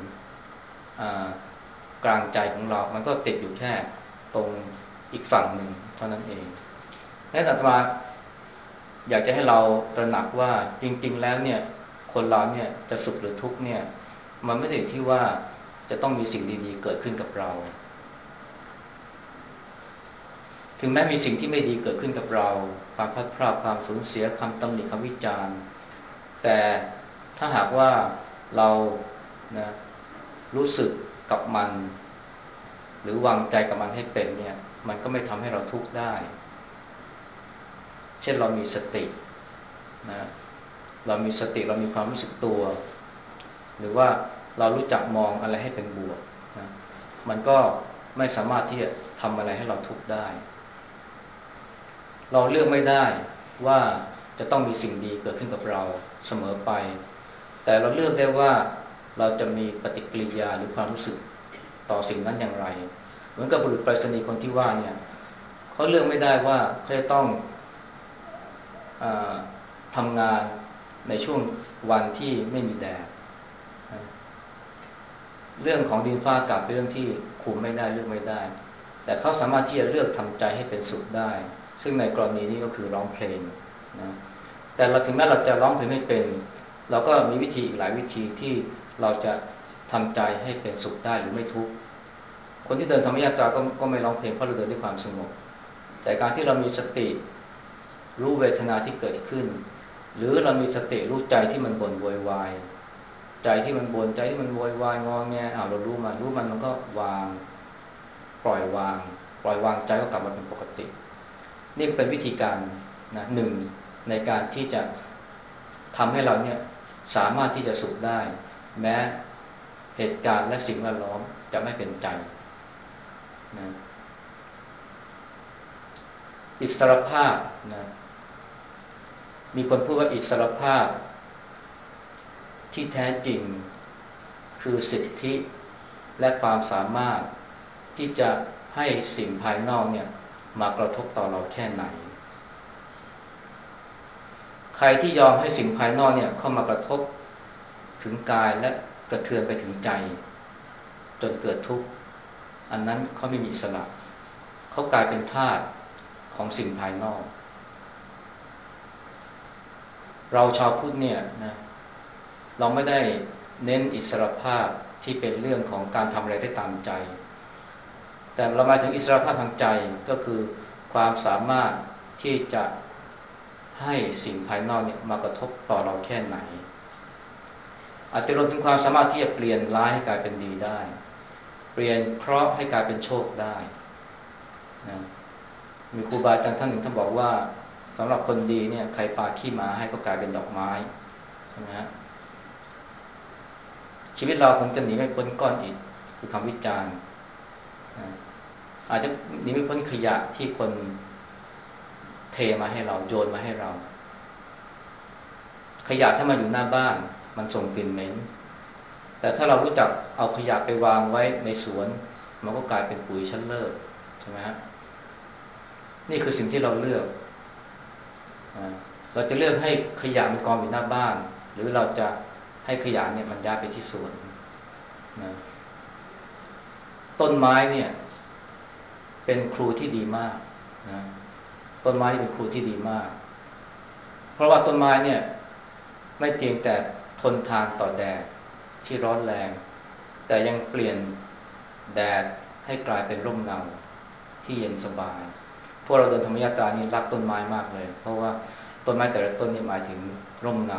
กลางใจของเรามันก็ติดอยู่แค่ตรงอีกฝั่งหนึ่งเท่านั้นเองและอาตมาอยากจะให้เราตระหนักว่าจริงๆแล้วเนี่ยคนเราเนี่ยจะสุขหรือทุกข์เนี่ยมันไม่ได้อยู่ที่ว่าจะต้องมีสิ่งดีๆเกิดขึ้นกับเราถึงแม้มีสิ่งที่ไม่ดีเกิดขึ้นกับเราความพลัดพรากความสูญเสียคำตำหนิคำวิจารณ์แต่ถ้าหากว่าเรานะรู้สึกกับมันหรือวางใจกับมันให้เป็นเนี่ยมันก็ไม่ทำให้เราทุกข์ได้เช่นเรามีสตินะเรามีสติเรามีความรู้สึกตัวหรือว่าเรารู้จักมองอะไรให้เป็นบวกนะมันก็ไม่สามารถที่จะทำอะไรให้เราทุกข์ได้เราเลือกไม่ได้ว่าจะต้องมีสิ่งดีเกิดขึ้นกับเราเสมอไปแต่เราเลือกได้ว่าเราจะมีปฏิกิริยาหรือความรู้สึกต่อสิ่งนั้นอย่างไรเหมือนกับบุรุษไปรษณีย์คนที่ว่าเนี่ยเขาเลือกไม่ได้ว่าเขาจะต้องทำงานในช่วงวันที่ไม่มีแดดเรื่องของดินฟ้าอากาศเป็นเรื่องที่คุมไม่ได้เลือกไม่ได้แต่เขาสามารถที่จะเลือกทำใจให้เป็นสุขได้ซึ่งในกรณีนี้ก็คือร้องเพลงนะแต่เราถึงแม้เราจะร้องเพลงไม่เป็นเราก็มีวิธีอีกหลายวิธีที่เราจะทำใจให้เป็นสุขได้หรือไม่ทุกข์คนที่เดินธรรมยาตราก็ไม่ร้องเพลงเพราะเราเดินด้วยความสงบแต่การที่เรามีสติรู้เวทนาที่เกิดขึ้นหรือเรามีสติรู้ใจที่มันบ่นโวยวายใจที่มันบ่นใจที่มันโวยวายงอแงเรารู้มันก็วางปล่อยวางใจก็กลับมาเป็นปกตินี่เป็นวิธีการนะหนึ่งในการที่จะทำให้เราเนี่ยสามารถที่จะสุขได้แม้เหตุการณ์และสิ่งแวดล้อมจะไม่เป็นใจนะอิสรภาพนะมีคนพูดว่าอิสรภาพที่แท้จริงคือสิทธิและความสามารถที่จะให้สิ่งภายนอกเนี่ยมากระทบต่อเราแค่ไหนใครที่ยอมให้สิ่งภายนอกเนี่ยเข้ามากระทบถึงกายและกระเทือนไปถึงใจจนเกิดทุกข์อันนั้นเขาไม่มีอิสระเขากลายเป็นทาสของสิ่งภายนอกเราชาวพุทธเนี่ยนะเราไม่ได้เน้นอิสรภาพที่เป็นเรื่องของการทำอะไรได้ตามใจแต่เราหมายถึงอิสรภาพทางใจก็คือความสามารถที่จะให้สิ่งภายนอกเนี่ยมากระทบต่อเราแค่ไหนอาจจะรวมถึงความสามารถที่จะเปลี่ยนร้ายให้กลายเป็นดีได้เปลี่ยนเคราะห์ให้กลายเป็นโชคได้นะมีครูบาอาจารย์ท่านหนึ่งท่านบอกว่าสำหรับคนดีเนี่ยใครปาขี้หมาให้ก็กลายเป็นดอกไม้ใช่ไหมฮะชีวิตเราคงจะหนีไม่พ้นก้อนอิฐคือคำวิจารณ์นะอาจจะหนีไม่พ้นขยะที่คนเทมาให้เราโยนมาให้เราขยะถ้ามาอยู่หน้าบ้านมันส่งกลิ่นเหม็นแต่ถ้าเรารู้จักเอาขยะไปวางไว้ในสวนมันก็กลายเป็นปุ๋ยชั้นเลิศใช่ไหมฮะนี่คือสิ่งที่เราเลือกเราจะเลือกให้ขยะมันกองอยู่หน้าบ้านหรือเราจะให้ขยะเนี่ยมันย้ายไปที่สวนนะต้นไม้เนี่ยเป็นครูที่ดีมากนะต้นไม้เป็นครูที่ดีมากเพราะว่าต้นไม้เนี่ยไม่เพียงแต่ทนทานต่อแดดที่ร้อนแรงแต่ยังเปลี่ยนแดดให้กลายเป็นร่มเงาที่เย็นสบายพวกเราเดินธรรมยาตรานี่รักต้นไม้มากเลยเพราะว่าต้นไม้แต่ละต้นนี่หมายถึงร่มเงา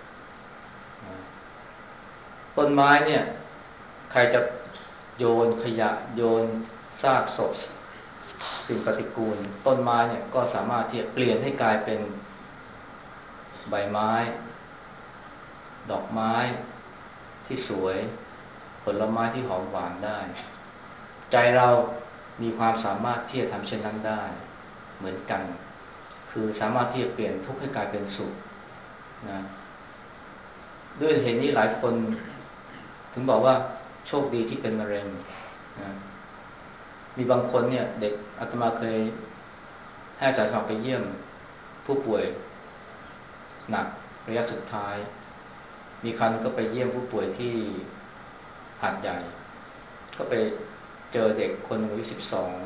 ต้นไม้เนี่ยใครจะโยนขยะโยนซากศพสิ่งปฏิกูลต้นไม้เนี่ยก็สามารถที่จะเปลี่ยนให้กลายเป็นใบไม้ดอกไม้ที่สวยผลไม้ที่หอมหวานได้ใจเรามีความสามารถที่จะทำเช่นนั้นได้เหมือนกันคือสามารถที่จะเปลี่ยนทุกข์ให้กลายเป็นสุขนะด้วยเหตุนี้หลายคนถึงบอกว่าโชคดีที่เป็นมะเร็งนะมีบางคนเนี่ยเด็กอาตมาเคยให้อาสาสมัครไปเยี่ยมผู้ป่วยหนักระยะสุดท้ายมีครั้งก็ไปเยี่ยมผู้ป่วยที่หาดใหญ่ก็ไปเจอเด็กคนอายุ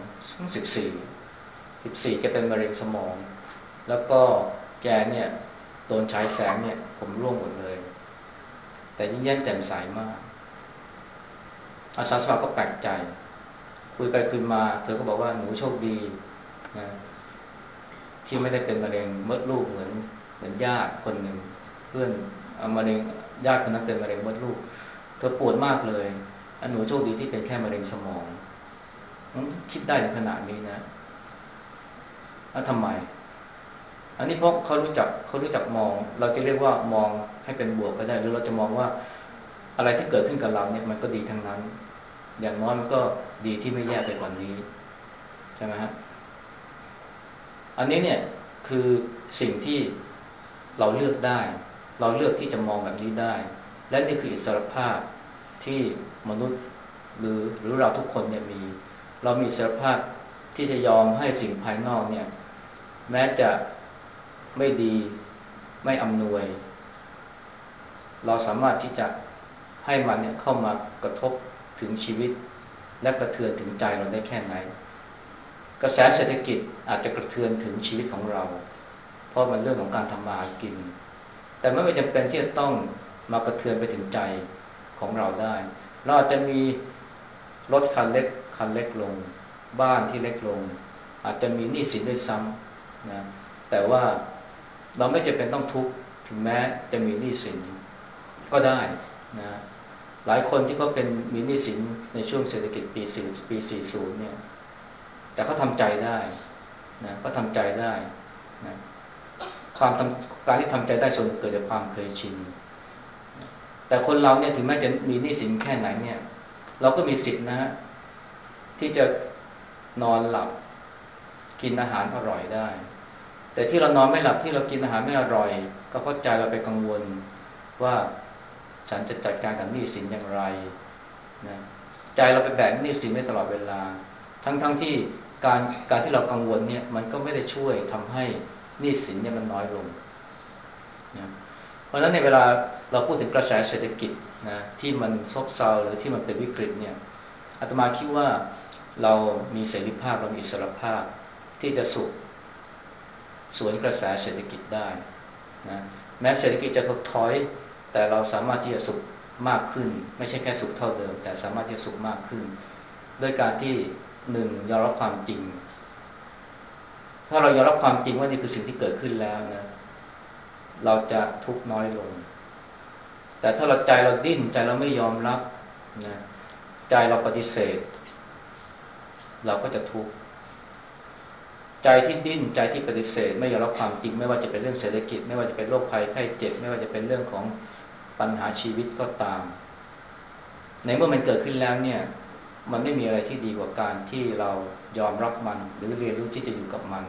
12 14แกเป็นมะเร็งสมองแล้วก็แกเนี่ยโดนฉายแสงเนี่ยผมร่วงหมดเลยแต่ยิ้มแย้มแจ่มใสมากอาสาสมัครก็แปลกใจคุยไปคุยมาเธอก็บอกว่าหนูโชคดีนะที่ไม่ได้เป็นมะเร็งมดลูกเหมือนญาติคนหนึ่งเพื่อนมะเร็งญาติคนนั้นเป็นมะเร็งมดลูกเธอปวดมากเลยหนูโชคดีที่เป็นแค่มะเร็งสมองคิดได้ถึงขนาดนี้นะแล้วทำไมอันนี้เพราะเขารู้จักมองเราจะเรียกว่ามองให้เป็นบวกก็ได้หรือเราจะมองว่าอะไรที่เกิดขึ้นกับเราเนี่ยมันก็ดีทั้งนั้นอย่างน้อยมันก็ดีที่ไม่แย่ไปกว่านี้ใช่ไหมฮะอันนี้เนี่ยคือสิ่งที่เราเลือกได้เราเลือกที่จะมองแบบนี้ได้และนี่คืออิสรภาพที่มนุษย์หรือเราทุกคนเนี่ยเรามีอิสรภาพที่จะยอมให้สิ่งภายนอกเนี่ยแม้จะไม่ดีไม่อำนวยเราสามารถที่จะให้มันเนี่ยเข้ามากระทบถึงชีวิตและกระเทือนถึงใจเราได้แค่ไหนกระแสเศรษฐกิจอาจจะกระเทือนถึงชีวิตของเราเพราะมันเรื่องของการทำมาหากินแต่ไม่จำเป็นที่จะต้องมากระเทือนไปถึงใจของเราได้เราอาจจะมีรถคันเล็กลงบ้านที่เล็กลงอาจจะมีหนี้สินด้วยซ้ำนะแต่ว่าเราไม่จำเป็นต้องทุกข์ถึงแม้จะมีหนี้สินก็ได้นะหลายคนที่เขาเป็นมีหนี้สินในช่วงเศรษฐกิจปี 40เนี่ยแต่เขาทำใจได้นะเขาทำใจได้นะการที่ทำใจได้ส่วนเกิดจากความเคยชินแต่คนเราเนี่ยถึงแม้จะมีหนี้สินแค่ไหนเนี่ยเราก็มีสิทธินะที่จะนอนหลับกินอาหารอร่อยได้แต่ที่เรานอนไม่หลับที่เรากินอาหารไม่อร่อยก็เพราะใจเราไปกังวลว่าฉันจะจัดการกับหนี้สินอย่างไรนะใจเราไปแบกหนี้สินได้ตลอดเวลาทั้งที่การที่เรากังวลเนี่ยมันก็ไม่ได้ช่วยทำให้หนี้สินเนี่ยมันน้อยลงนะเพราะฉะนั้นในเวลาเราพูดถึงกระแสเศรษฐกิจนะที่มันซบเซาหรือที่มันเป็นวิกฤตเนี่ยอาตมาคิดว่าเรามีเสรีภาพเรามีอิสรภาพที่จะสวนกระแสเศรษฐกิจได้นะแม้เศรษฐกิจจะถดถอยแต่เราสามารถที่จะสุขมากขึ้นไม่ใช่แค่สุขเท่าเดิมแต่สามารถที่จะสุขมากขึ้นด้วยการที่หนึ่งยอมรับความจริงถ้าเรายอมรับความจริงว่านี่คือสิ่งที่เกิดขึ้นแล้วนะเราจะทุกข์น้อยลงแต่ถ้าเราดิ้นใจเราไม่ยอมรับนะใจเราปฏิเสธเราก็จะทุกข์ใจที่ดิ้นใจที่ปฏิเสธไม่ยอมรับความจริงไม่ว่าจะเป็นเรื่องเศรษฐกิจไม่ว่าจะเป็นโรคภัยไข้เจ็บไม่ว่าจะเป็นเรื่องของปัญหาชีวิตก็ตามในเมื่อมันเกิดขึ้นแล้วเนี่ยมันไม่มีอะไรที่ดีกว่าการที่เรายอมรับมันหรือเรียนรู้ที่จะอยู่กับมัน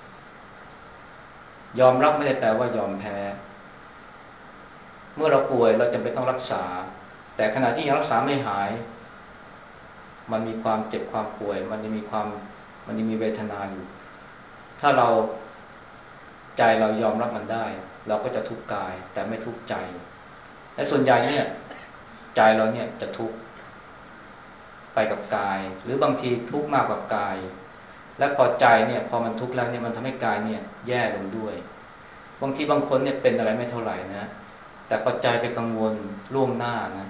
ยอมรับไม่ได้แปลว่ายอมแพ้เมื่อเราป่วยเราจำเป็นต้องรักษาแต่ขณะที่ยังรักษาไม่หายมันมีความเจ็บความป่วยมันยังมีเวทนาอยู่ถ้าใจเรายอมรับมันได้เราก็จะทุกข์กายแต่ไม่ทุกข์ใจและส่วนใหญ่เนี่ยใจเราเนี่ยจะทุกข์ไปกับกายหรือบางทีทุกข์มากกว่ากายและพอใจเนี่ยพอมันทุกข์แล้วเนี่ยมันทำให้กายเนี่ยแย่ลงด้วยบางทีบางคนเนี่ยเป็นอะไรไม่เท่าไหร่นะแต่พอใจไปกังวลล่วงหน้านะ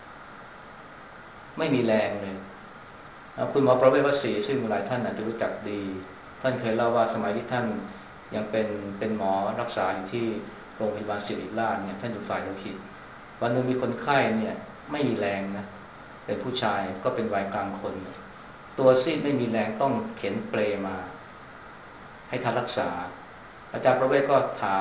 ไม่มีแรงเลยคุณหมอประเวศวสีซึ่งหลายท่านอาจจะรู้จักดีท่านเคยเล่าว่าสมัยที่ท่านยังเป็นหมอรักษาอยู่ที่โรงพยาบาลศิริราชเนี่ยท่านอยู่ฝ่ายโลหิตวันนึงมีคนไข้เนี่ยไม่มีแรงนะเป็นผู้ชายก็เป็นวัยกลางคนตัวซีดไม่มีแรงต้องเข็นเปลมาให้ท่านรักษาอาจารย์ประเวศก็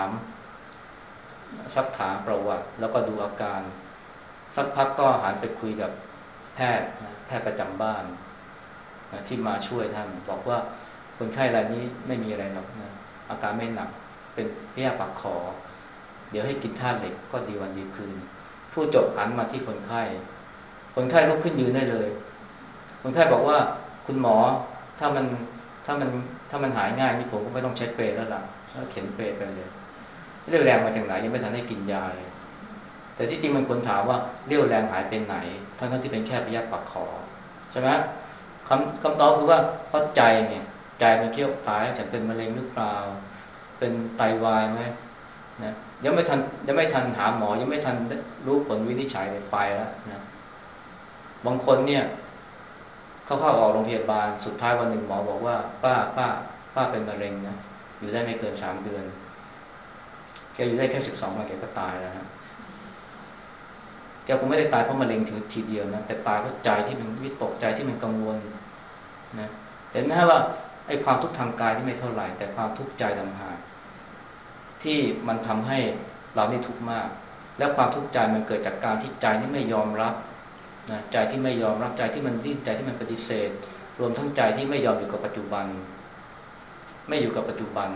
ซักถามประวัติแล้วก็ดูอาการสักพักก็หันไปคุยกับแพทย์ประจำบ้านที่มาช่วยท่านบอกว่าคคนไข้รายนี้ไม่มีอะไรหรอกนะอาการไม่หนักเป็นแพ้ปากคอเดี๋ยวให้กินธาตุเหล็กก็ดีวันดีคืนผู้จบหันมาที่คนไข้คนไข้ลุกขึ้นยืนได้เลยคนไข้บอกว่าคุณหมอถ้ามันถ้ามันถ้ามันหายง่ายนี่ผมก็ไม่ต้องใช้เปรย์แล้วล่ะแล้วเข็นเปรย์ไปเลยเรี่ยวแรงมาจากไหนยังไม่ทันได้กินยาเลยแต่ที่จริงมันควรถามว่าเรี่ยวแรงหายเป็นไหนทั้งที่เป็นแค่พยาธิปากคอใช่ไหมคำตอบคือว่าเพราะใจเนี่ยใจมันเที่ยวตายฉันเป็นมะเร็งหรือเปล่าเป็นไตวายไหมนะยังไม่ทันหาหมอยังไม่ทันรู้ผลวินิจฉัยไปแล้วนะบางคนเนี่ยเข้าออกโรงพยาบาลสุดท้ายวันหนึ่งหมอบอกว่าป้าเป็นมะเร็งนะอยู่ได้ไม่เกิน3 เดือนแกอยู่ได้แค่12 วันแกก็ตายแล้วฮะแกคงไม่ได้ตายเพราะมะเร็งถึงทีเดียวนะแต่ตายเพราะใจที่มันวิตกใจที่มันกังวลนะเห็นไหมว่าไอ้ความทุกข์ทางกายที่ไม่เท่าไหร่แต่ความทุกข์ใจต่างหากที่มันทำให้เราได้ทุกข์มากและความทุกข์ใจมันเกิดจากการที่ใจนี่ไม่ยอมรับนะใจที่ไม่ยอมรับใจที่มันดิ้นใจที่มันปฏิเสธรวมทั้งใจที่ไม่ยอมอยู่กับปัจจุบันไม่อยู่กับปัจจุบัน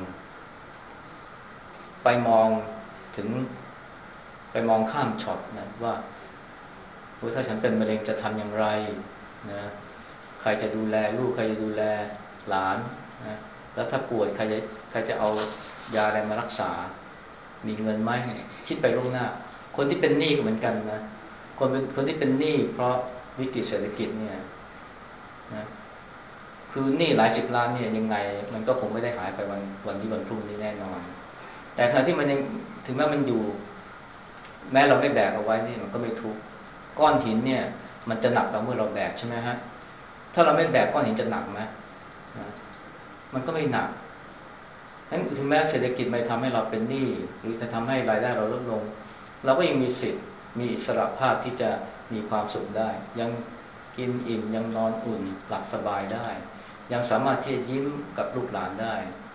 ไปมองถึงไปมองข้ามช็อตนะว่าถ้าฉันเป็นมะเร็งจะทำอย่างไรนะใครจะดูแลลูกใครจะดูแลหลานนะแล้วถ้าป่วยใครจะเอายาอะไรมารักษามีเงินไหมคิดไปล่วงหน้าคนที่เป็นหนี้ก็เหมือนกันนะคนที่เป็นหนี้เพราะวิกฤตเศรษฐกิจเนี่ยนะคือหนี้หลายสิบล้านเนี่ยยังไงมันก็คงไม่ได้หายไปวันนี้วันพรุ่งนี้แน่นอนแต่ขณะที่มันยังถึงแม้มันอยู่แม้เราไม่แบกเอาไว้นี่มันก็ไม่ทุกข์ก้อนหินเนี่ยมันจะหนักเราเมื่อเราแบกใช่ไหมฮะถ้าเราไม่แบกก้อนหินจะหนักไหมมันก็ไม่หนักนั้นถึงแม้เศรษฐกิจไม่ทำให้เราเป็นหนี้หรือจะทำให้รายได้เราลดลงเราก็ยังมีสิทธิ์มีอิสรภาพที่จะมีความสุขได้ยังกินอิ่มยังนอนอุ่นหลับสบายได้ยังสามารถที่จะยิ้มกับลูกหลานได้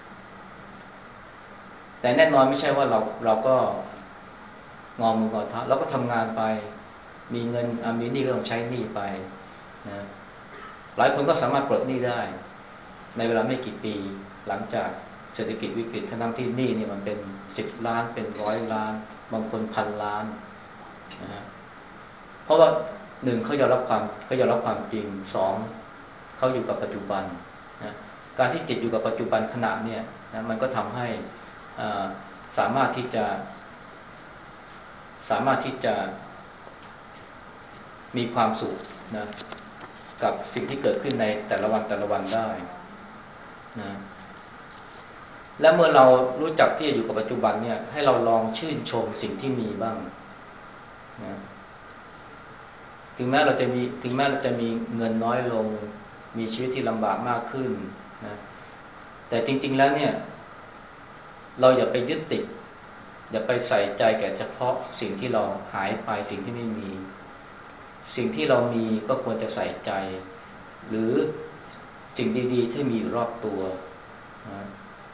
แต่แน่นอนไม่ใช่ว่าเราก็งอมืองอเท้าเราก็ทำงานไปมีเงินมีหนี้ก็ต้องใช้หนี้ไปนะหลายคนก็สามารถปลดหนี้ได้ในเวลาไม่กี่ปีหลังจากเศรษฐกิจวิกฤตทั้งที่หนี้นี่มันเป็น10 ล้านเป็น100 ล้านบางคน1,000 ล้านนะฮะเพราะว่า1เขายอมรับความจริง2เขาอยู่กับปัจจุบันนะการที่จิตอยู่กับปัจจุบันขณะเนี่ยนะมันก็ทำให้อ่าสามารถที่จะสามารถที่จะมีความสุขนะกับสิ่งที่เกิดขึ้นในแต่ละวันได้นะและเมื่อเรารู้จักที่จะอยู่กับปัจจุบันเนี่ยให้เราลองชื่นชมสิ่งที่มีบ้างนะถึงแม้เราจะมีเงินน้อยลงมีชีวิตที่ลำบากมากขึ้นนะแต่จริงๆแล้วเนี่ยเราอย่าไปยึดติดอย่าไปใส่ใจแก่เฉพาะสิ่งที่เราหายไปสิ่งที่ไม่มีสิ่งที่เรามีก็ควรจะใส่ใจหรือสิ่งดีๆที่มีอยู่รอบตัวนะ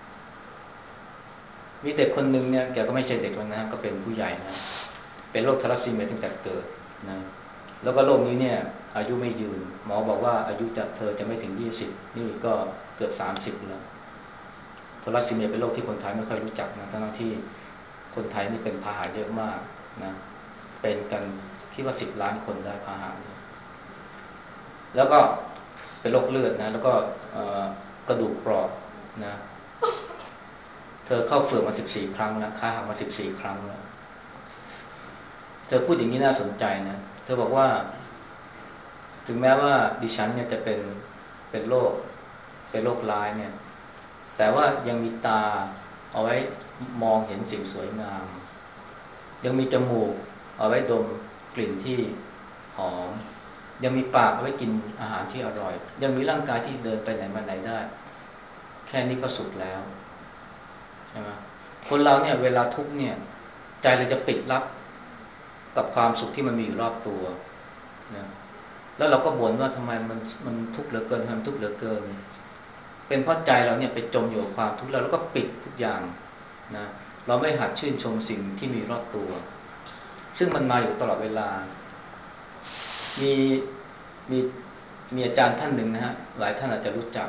มีเด็กคนหนึ่งเนี่ยแกก็ไม่ใช่เด็กแล้วนะก็เป็นผู้ใหญ่นะเป็นโรคทาลัสซีเมียตั้งแต่เกิดนะแล้วก็โรคนี้เนี่ยอายุไม่ยืนหมอบอกว่าอายุเธอจะไม่ถึง20นี่ก็เกือบ30แล้วทาลัสซีเมียเป็นโรคที่คนไทยไม่ค่อยรู้จักนะทั้งที่คนไทยนี่เป็นพาหะเยอะมากนะเป็นกันคิดว่า10 ล้านคนได้พาหะแล้วก็เป็นโรคเลือดนะแล้วก็กระดูกเปราะนะเธอเข้าเฝือกมา14 ครั้งนะขาหักมา14 ครั้งแล้วเธอพูดอย่างนี้น่าสนใจนะเธอบอกว่าถึงแม้ว่าดิฉันเนี่ยจะเป็นโรคเป็นโรคร้ายเนี่ยแต่ว่ายังมีตาเอาไว้มองเห็นสิ่งสวยงามยังมีจมูกเอาไว้ดมกลิ่นที่หอมยังมีปากเอาไว้กินอาหารที่อร่อยยังมีร่างกายที่เดินไปไหนมาไหนได้แค่นี้ก็สุขแล้วใช่ไหมคนเราเนี่ยเวลาทุกข์เนี่ยใจเราจะปิดลับกับความสุขที่มันมีอยู่รอบตัวนะแล้วเราก็บ่นว่าทำไมมันทุกข์เหลือเกินทำไมทุกข์เหลือเกินเป็นเพราะใจเราเนี่ยไปจมอยู่กับความทุกข์แล้วก็ปิดทุกอย่างนะเราไม่หัดชื่นชมสิ่งที่มีรอบตัวซึ่งมันมาอยู่ตลอดเวลามีมีมีอาจารย์ท่านหนึ่งนะฮะหลายท่านอาจจะรู้จัก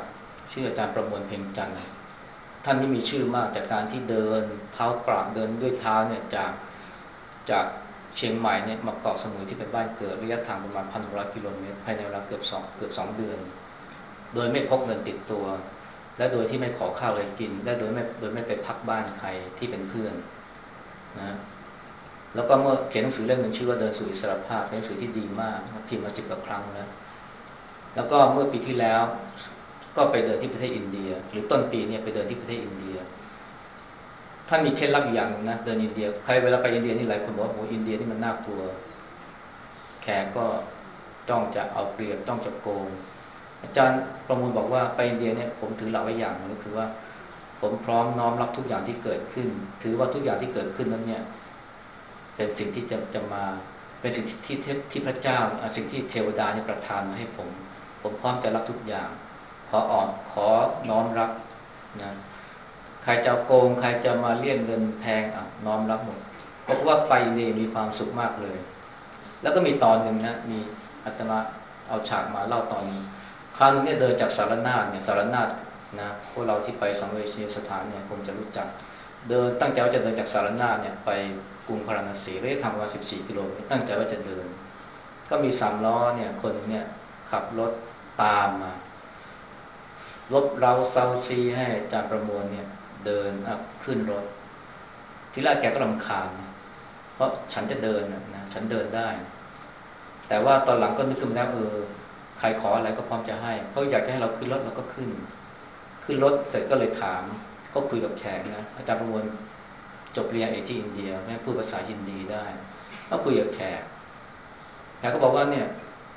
ชื่ออาจารย์ประมวลเพ็งจันทร์ท่านนี้มีชื่อมากจากการที่เดินเท้าเปล่าเดินด้วยเท้าเนี่ยจากเชียงใหม่เนี่ยมาเกาะสมุยที่เป็นบ้านเกิดระยะทางประมาณ1,600 กิโลเมตรภายในเวลาเกือบสองเดือนโดยไม่พกเงินติดตัวและโดยที่ไม่ขอข้าวอะไรกินและโดยไม่ไปพักบ้านใครที่เป็นเพื่อนนะแล้วก็เมื่อเขียนหนังสือเล่มหนึ่งชื่อว่าเดินสู่อิสรภาพเป็นหนังสือที่ดีมากพิมพ์มา10 กว่าครั้งแล้วก็เมื่อปีที่แล้วก็ไปเดินที่ประเทศอินเดียหรือต้นปีเนี่ยไปเดินที่ประเทศอินเดียท่านมีเคล็ดลับอย่างนึงนะเดินอินเดียใครเวลาไปอินเดียนี่หลายคนบอกว่าโอ้อินเดียนี่มันน่ากลัวแขกก็จ้องจะเอาเปรียบจ้องจะโกงอาจารย์ประมูลบอกว่าไปอินเดียเนี่ยผมถือหลักไว้อย่างนึงก็คือว่าผมพร้อมน้อมรับทุกอย่างที่เกิดขึ้นถือว่าทุกอย่างที่เกิดขึ้นนั้นเนี่ยเป็นสิ่งที่จะมาเป็นสิ่งที่พระเจ้าสิ่งที่เทวดาเนี่ยประทานมาให้ผมพร้อมจะรับทุกอย่างขอน้อมรับนะใครจะโกงใครจะมาเลี่ยงเงินแพงน้อมรับหมดเพราะว่าไปอินเดียมีความสุขมากเลยแล้วก็มีตอนหนึ่งนะมีอาตมาเอาฉากมาเล่าตอนนี้คราวนึงเนี่ยเดินจากสารนาฏเนี่ยสารนาฏนะพวกเราที่ไปสังเวชนียสถานเนี่ยคงจะรู้จักเดินตั้งใจว่าจะเดินจากสารนาฏเนี่ยไปกรุงพาราณสีระยะทางประมาณ14 กิโลเมตรตั้งใจว่าจะเดินก็มี3 ล้อเนี่ยคนเนี่ยขับรถตามมาลบเราเซาซีให้อาจารย์ประมวลเนี่ยเดินขึ้นรถทีแรกแกก็รำคาญเพราะฉันจะเดินนะฉันเดินได้แต่ว่าตอนหลังก็นึกขึ้นแล้วใครขออะไรก็พร้อมจะให้เขาอยากให้เราขึ้นรถเราก็ขึ้นรถเสร็จก็เลยถามก็คุยกับแขกนะอาจารย์ประมวลจบปริญญาเอกที่อินเดียแม่พูดภาษาฮินดีได้ก็คุยกับแขกก็บอกว่าเนี่ย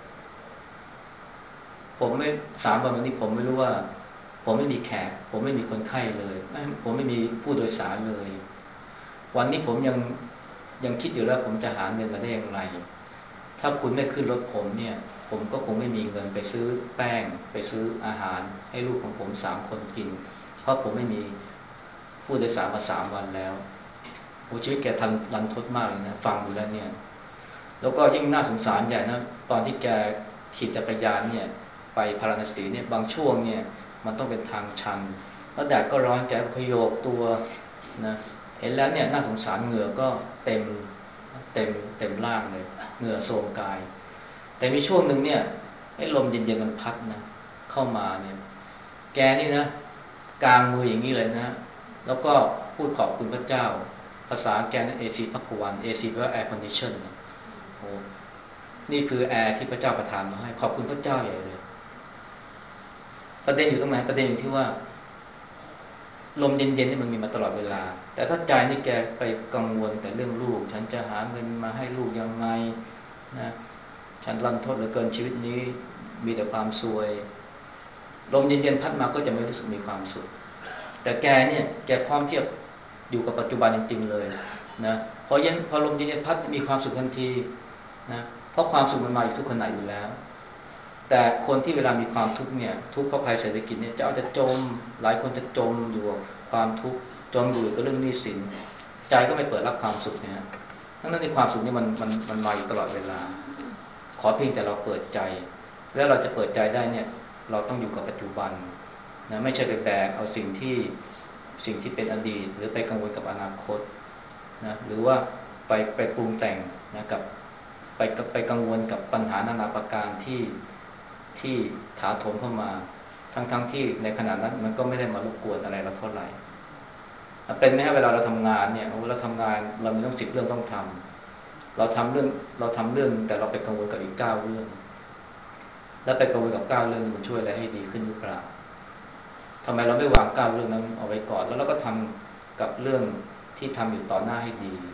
ผมไม่3 วันนี้ผมไม่รู้ว่าผมไม่มีแขกผมไม่มีคนไข้เลยผมไม่มีผู้โดยสารเลยวันนี้ผมยังคิดอยู่แล้วผมจะหาเงินมาได้อย่างไรถ้าคุณไม่ขึ้นรถผมเนี่ยผมก็คงไม่มีเงินไปซื้อแป้งไปซื้ออาหารให้ลูกของผม3 คนกินเพราะผมไม่มีผู้โดยสารมา3 วันแล้วโอ้ชีวิตแกทันรันทดมากเลยนะฟังดูแล้วเนี่ยแล้วก็ยิ่งน่าสงสารใหญ่นะตอนที่แกขี่จักรยานเนี่ยไปพาราณสีเนี่ยบางช่วงเนี่ยมันต้องเป็นทางชันแล้วแดดก็ร้อนแกก็ขยโยกตัวนะเห็นแล้วเนี่ยน่าสงสารเหงื่อก็เต็มเต็มเต็มร่างเลยเหงื่อโทรมกายแต่มีช่วงหนึ่งเนี่ยไอ้ลมเย็นๆมันพัดนะเข้ามาเนี่ยแกนี่นะกลางมืออย่างนี้เลยนะแล้วก็พูดขอบคุณพระเจ้าภาษาแกนะเอซีพักวันเอซีแปลว่าแอร์คอนดิชันนะโอ้นี่คือแอร์ที่พระเจ้าประทานมาให้ขอบคุณพระเจ้าใหญ่เลยประเด็นอยู่ตรงไหนประเด็นอยู่ที่ว่าลมเย็นๆนี่มันมีมาตลอดเวลาแต่ถ้าใจนี่แกไปกังวลแต่เรื่องลูกฉันจะหาเงินมาให้ลูกยังไงนะฉันรันทดเหลือเกินชีวิตนี้มีแต่ความซวยลมเย็นๆพัดมาก็จะไม่รู้สึกมีความสุขแต่แกเนี่ยแกพร้อมที่จะอยู่กับปัจจุบันจริงๆเลยนะพอลมเย็นๆพัดมีความสุขทันทีนะเพราะความสุขมันมาอยู่ทุกขณะอยู่แล้วแต่คนที่เวลามีความทุกข์เนี่ยทุกข์เพราะภัยเศรษฐกิจเนี่ยจะเอาแต่จมหลายคนจะจมอยู่กับความทุกข์จมอยู่กับเรื่องหนี้สินใจก็ไม่เปิดรับความสุขนะฮะทั้งนั้นในความสุขนี่มันมาอยู่ตลอดเวลาขอเพียงแต่เราเปิดใจแล้วเราจะเปิดใจได้เนี่ยเราต้องอยู่กับปัจจุบันนะไม่ใช่ไปแบกเอาสิ่งที่เป็นอดีตหรือไปกังวลกับอนาคตนะหรือว่าไปปรุงแต่งนะกับไปกังวลกับปัญหานานาประการที่ถาโถมเข้ามาทั้งที่ในขณะนั้นมันก็ไม่ได้มารบกวนอะไรเราเท่าไหร่เป็นไหมฮะเวลาเราทำงานเนี่ยเราทำงานเรามีต้อง10 เรื่องต้องทำเราทำเรื่องแต่เราไปกังวลกับอีก9 เรื่องแล้วไปกังวลกับ9 เรื่องมันช่วยอะไรให้ดีขึ้นหรือเปล่าทำไมเราไม่วาง9 เรื่องนั้นเอาไว้ก่อนแล้วเราก็ทำกับเรื่องที่ทำอยู่ต่อหน้าให้ดี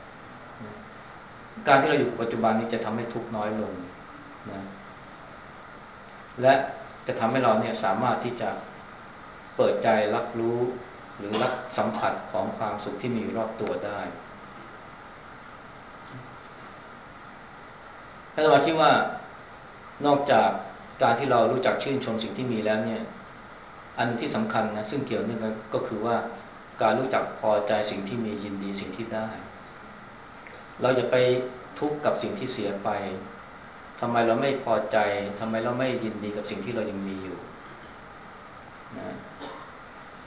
การที่เราอยู่ปัจจุบันนี้จะทำให้ทุกข์น้อยลงนะและจะทำให้เราเนี่ยสามารถที่จะเปิดใจรับรู้หรือรับสัมผัสของความสุขที่มีอยู่รอบตัวได้ถ้าเราคิดว่านอกจากการที่เรารู้จักชื่นชมสิ่งที่มีแล้วเนี่ยอันที่สำคัญนะซึ่งเกี่ยวเนื่องกันก็คือว่าการรู้จักพอใจสิ่งที่มียินดีสิ่งที่ได้เราอย่าไปทุกข์กับสิ่งที่เสียไปทำไมเราไม่พอใจทำไมเราไม่ยินดีกับสิ่งที่เรายังมีอยู่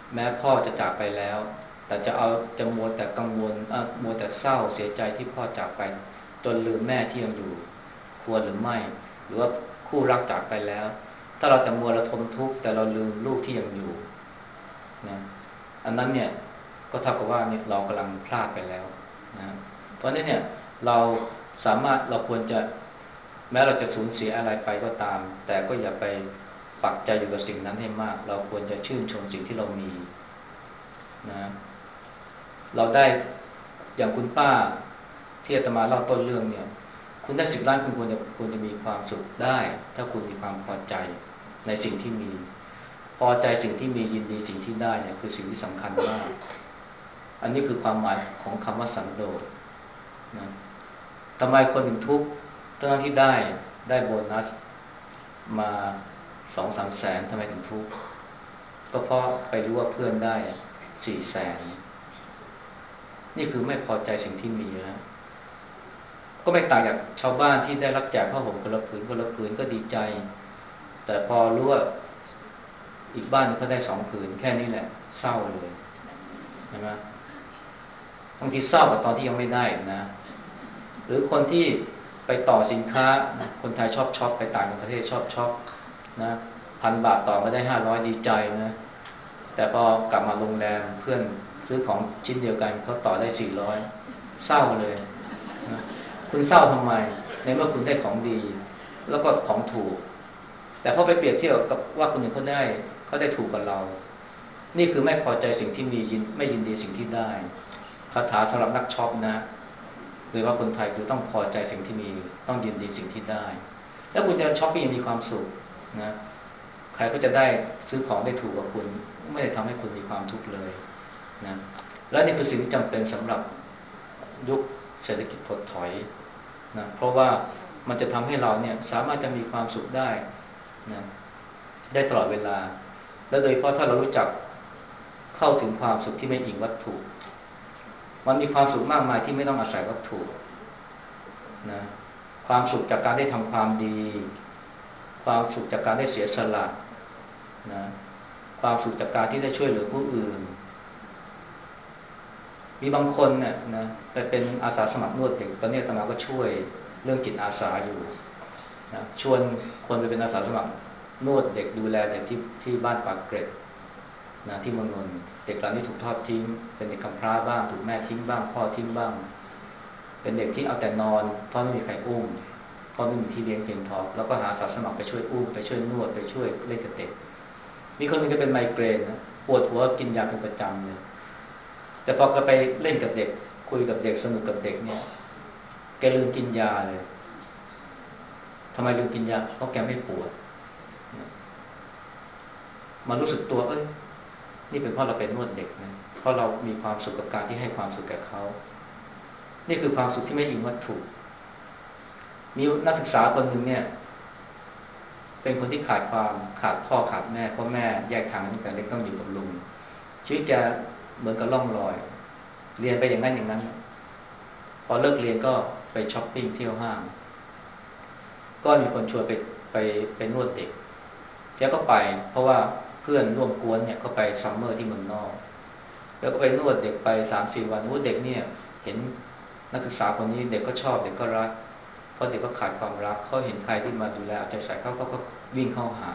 แม้พ่อจะจากไปแล้วแต่จะมัวแต่กังวลมัวแต่เศร้าเสียใจที่พ่อจากไปจนลืมแม่ที่ยังอยู่ควรหรือไม่หรือว่าคู่รักจากไปแล้วถ้าเราแต่มัวระทมทุกข์แต่เราลืมลูกที่ยังอยู่นะอันนั้นเนี่ยก็เท่ากับว่าเนี่ยเรากำลังพลาดไปแล้วนะเพราะฉะนั้นเนี่ยเราควรจะแม้เราจะสูญเสียอะไรไปก็ตามแต่ก็อย่าไปปักใจอยู่กับสิ่งนั้นให้มากเราควรจะชื่นชมสิ่งที่เรามีนะเราได้อย่างคุณป้าที่อาตมาเล่าต้นเรื่องเนี่ยคุณได้10 ล้านคุณควรจะมีความสุขได้ถ้าคุณมีความพอใจในสิ่งที่มีพอใจสิ่งที่มียินดีสิ่งที่ได้เนี่ยคือสิ่งที่สำคัญมากอันนี้คือความหมายของคำว่าสันโดษนะทำไมคนถึงทุกข์ทั้งที่ได้โบนัสมา2-3 แสนทำไมถึงทุกข์ก็เพราะไปรู้ว่าเพื่อนได้400,000นี่คือไม่พอใจสิ่งที่มีแล้วก็ไม่ต่างจากชาวบ้านที่ได้รับแจกผ้าห่มคนละผืนคนละผืนก็ดีใจแต่พอรู้ว่าอีกบ้านนึงเขาได้2 ผืนแค่นี้แหละเศร้าเลยใช่ไหมบางทีเศร้ากว่าตอนที่ยังไม่ได้นะหรือคนที่ไปต่อสินค้าคนไทยชอบช็อปไปต่างประเทศชอบช็อปนะ1,000 บาทต่อมาได้500ดีใจนะแต่พอกลับมาโรงแรมเพื่อนซื้อของชิ้นเดียวกันเขาต่อได้400เศร้าเลยนะคุณเศร้าทำไมในเมื่อคุณได้ของดีแล้วก็ของถูกแต่พอไปเปรียบเทียบกับว่าคนอื่นเขาได้ถูกกว่าเรานี่คือไม่พอใจสิ่งที่มีไม่ยินดีสิ่งที่ได้คาถาสำหรับนักช็อปนะโดยว่าคนไทยคือต้องพอใจสิ่งที่มีต้องยินดีสิ่งที่ได้แล้วคุณจะช็อปยังมีความสุขนะใครก็จะได้ซื้อของได้ถูกกว่าคุณไม่ได้ทำให้คุณมีความทุกข์เลยนะและนี่คือสิ่งที่จำเป็นสำหรับยุคเศรษฐกิจถดถอยนะเพราะว่ามันจะทำให้เราเนี่ยสามารถจะมีความสุขได้นะได้ตลอดเวลาและโดยเฉพาะถ้าเรารู้จักเข้าถึงความสุขที่ไม่อิงวัตถุมันมีความสุขมากมายที่ไม่ต้องอาศัยวัตถุนะความสุขจากการได้ทำความดีความสุขจากการได้เสียสละนะความสุขจากการที่ได้ช่วยเหลือผู้อื่นมีบางคนเนี่ยนะไปเป็นอาสาสมัครนวดเด็กตอนนี้อาตมาก็ช่วยเรื่องจิตอาสาอยู่นะชวนคนไปเป็นอาสาสมัครนวดเด็กดูแลเด็กที่บ้านปากเกร็ดนะที่เมืองนนท์เด็กเหล่านี้ถูกทอดทิ้งเป็นเด็กกำพร้าบ้างถูกแม่ทิ้งบ้างพ่อทิ้งบ้างเป็นเด็กที่เอาแต่นอนเพราะไม่มีใครอุ้มเพราะไม่มีพี่เลี้ยงเพียงพอแล้วก็หาอาสาสมัครไปช่วยอุ้มไปช่วยนวดไปช่วยเล่นกับเด็กมีคนหนึงก็เป็นไมเกรนนะปวดหัวกินยาเป็นประจำเลยแต่พอแกไปเล่นกับเด็กคุยกับเด็กสนุกกับเด็กเนี่ยแกลืมกินยาเลยทำไมลืมกินยาเพราะแกไม่ปวดมารู้สึกตัวนี่เป็นเพราะเราเป็นนวดเด็กนะเพราะเรามีความสุขกับการที่ให้ความสุขแก่เขานี่คือความสุขที่ไม่อิงวัตถุมีนักศึกษาคนหนึ่งเนี่ยเป็นคนที่ขาดพ่อขาดแม่เพราะแม่แยกทางตั้งแต่เล็กต้องอยู่กับลุงชีวิตแกเหมือนกับล่องลอยเรียนไปอย่างนั้นอย่างนั้นพอเลิกเรียนก็ไปช้อปปิ้งเที่ยวห้างก็มีคนชวนไปนวดเด็กแกก็ไปเพราะว่าเพื่อนร่วมกวนเนี่ยก็ไปซัมเมอร์ที่เมืองนอกแล้วก็ไปนวดเด็กไป3-4 วันเด็กเนี่ยเห็นนักศึกษาคนนี้เด็กก็ชอบเด็กก็รักเพราะเด็กก็ขาดความรักเขาเห็นใครที่มาดูแลเอาใจใส่เขาก็วิ่งเข้าหา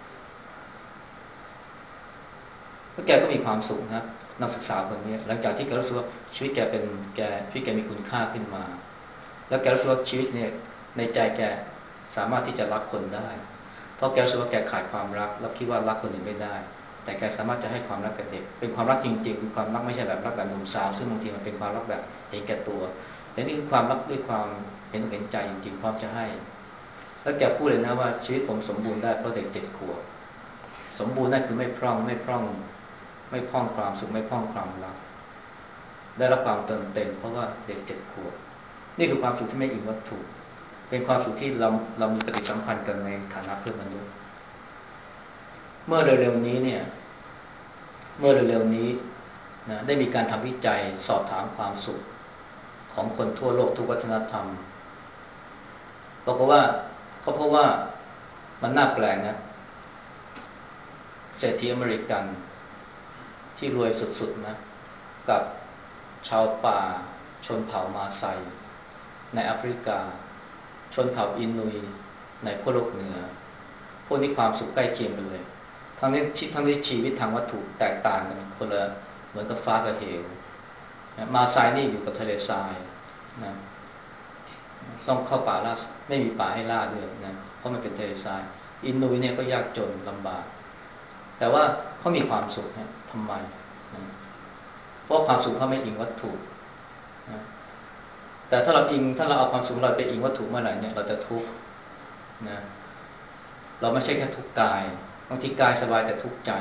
แล้วแกก็มีความสุขนะนักศึกษาคนนี้หลังจากที่แกรู้สึกว่าชีวิตชีวิตแกมีคุณค่าขึ้นมาแล้วแกรู้สึกว่าชีวิตเนี่ยในใจแกสามารถที่จะรักคนได้เพราะแกรู้สึกว่าแกขาดความรักแล้วคิดว่ารักคนอื่นไม่ได้แต่แกสามารถจะให้ความรักกับเด็กเป็นความรักจริงๆเป็นความรักไม่ใช่แบบรักแบบหนุ่มสาวซึ่งบางทีมันเป็นความรักแบบเห็นแก่ตัวแต่นี่คือความรักด้วยความเห็นใจจริงๆพร้อมจะให้แล้วแกพูดเลยนะว่าชีวิตผมสมบูรณ์ได้เพราะเด็ก7 ขวบสมบูรณ์นั่นคือไม่พร่องความสุขไม่พร่องความรักได้รับความเติมเต็มเพราะว่าเด็ก7 ขวบนี่คือความสุขที่ไม่อิงวัตถุเป็นความสุขที่เรามีปฏิสัมพันธ์กันในฐานะเพื่อนมนุษย์เมื่อเร็วๆนี้เนี่ยเมื่อเร็วๆนี้นะได้มีการทำวิจัยสอบถามความสุขของคนทั่วโลกทุกวัฒนธรรมบอกว่าเขาพบว่ามันน่าแปลกนะเศรษฐีอเมริกันที่รวยสุดๆนะกับชาวป่าชนเผ่ามาไซในแอฟริกาชนเผ่าอินูยในขั้วโลกเหนือพวกนี้ความสุขใกล้เคียงกันเลยทั้งที่ชีวิตทางวัตถุแตกต่างกันคนละเหมือนกับฟ้ากับเหวมาไซนี่อยู่กับทะเลทรายนะต้องเข้าป่าล่าไม่มีป่าให้ล่าด้วยนะเพราะมันเป็นทะเลทรายอินูยเนี่ยก็ยากจนลำบากแต่ว่าเขามีความสุขนะทำไมนะเพราะความสุขเขาไม่อิงวัตถุนะแต่ถ้าเราเอาความสุขเราไปอิงวัตถุเมื่อไหร่เนี่ยเราจะทุกข์นะเราไม่ใช่แค่ทุกข์กายบางทีกายสบายแต่ทุกข์ใจ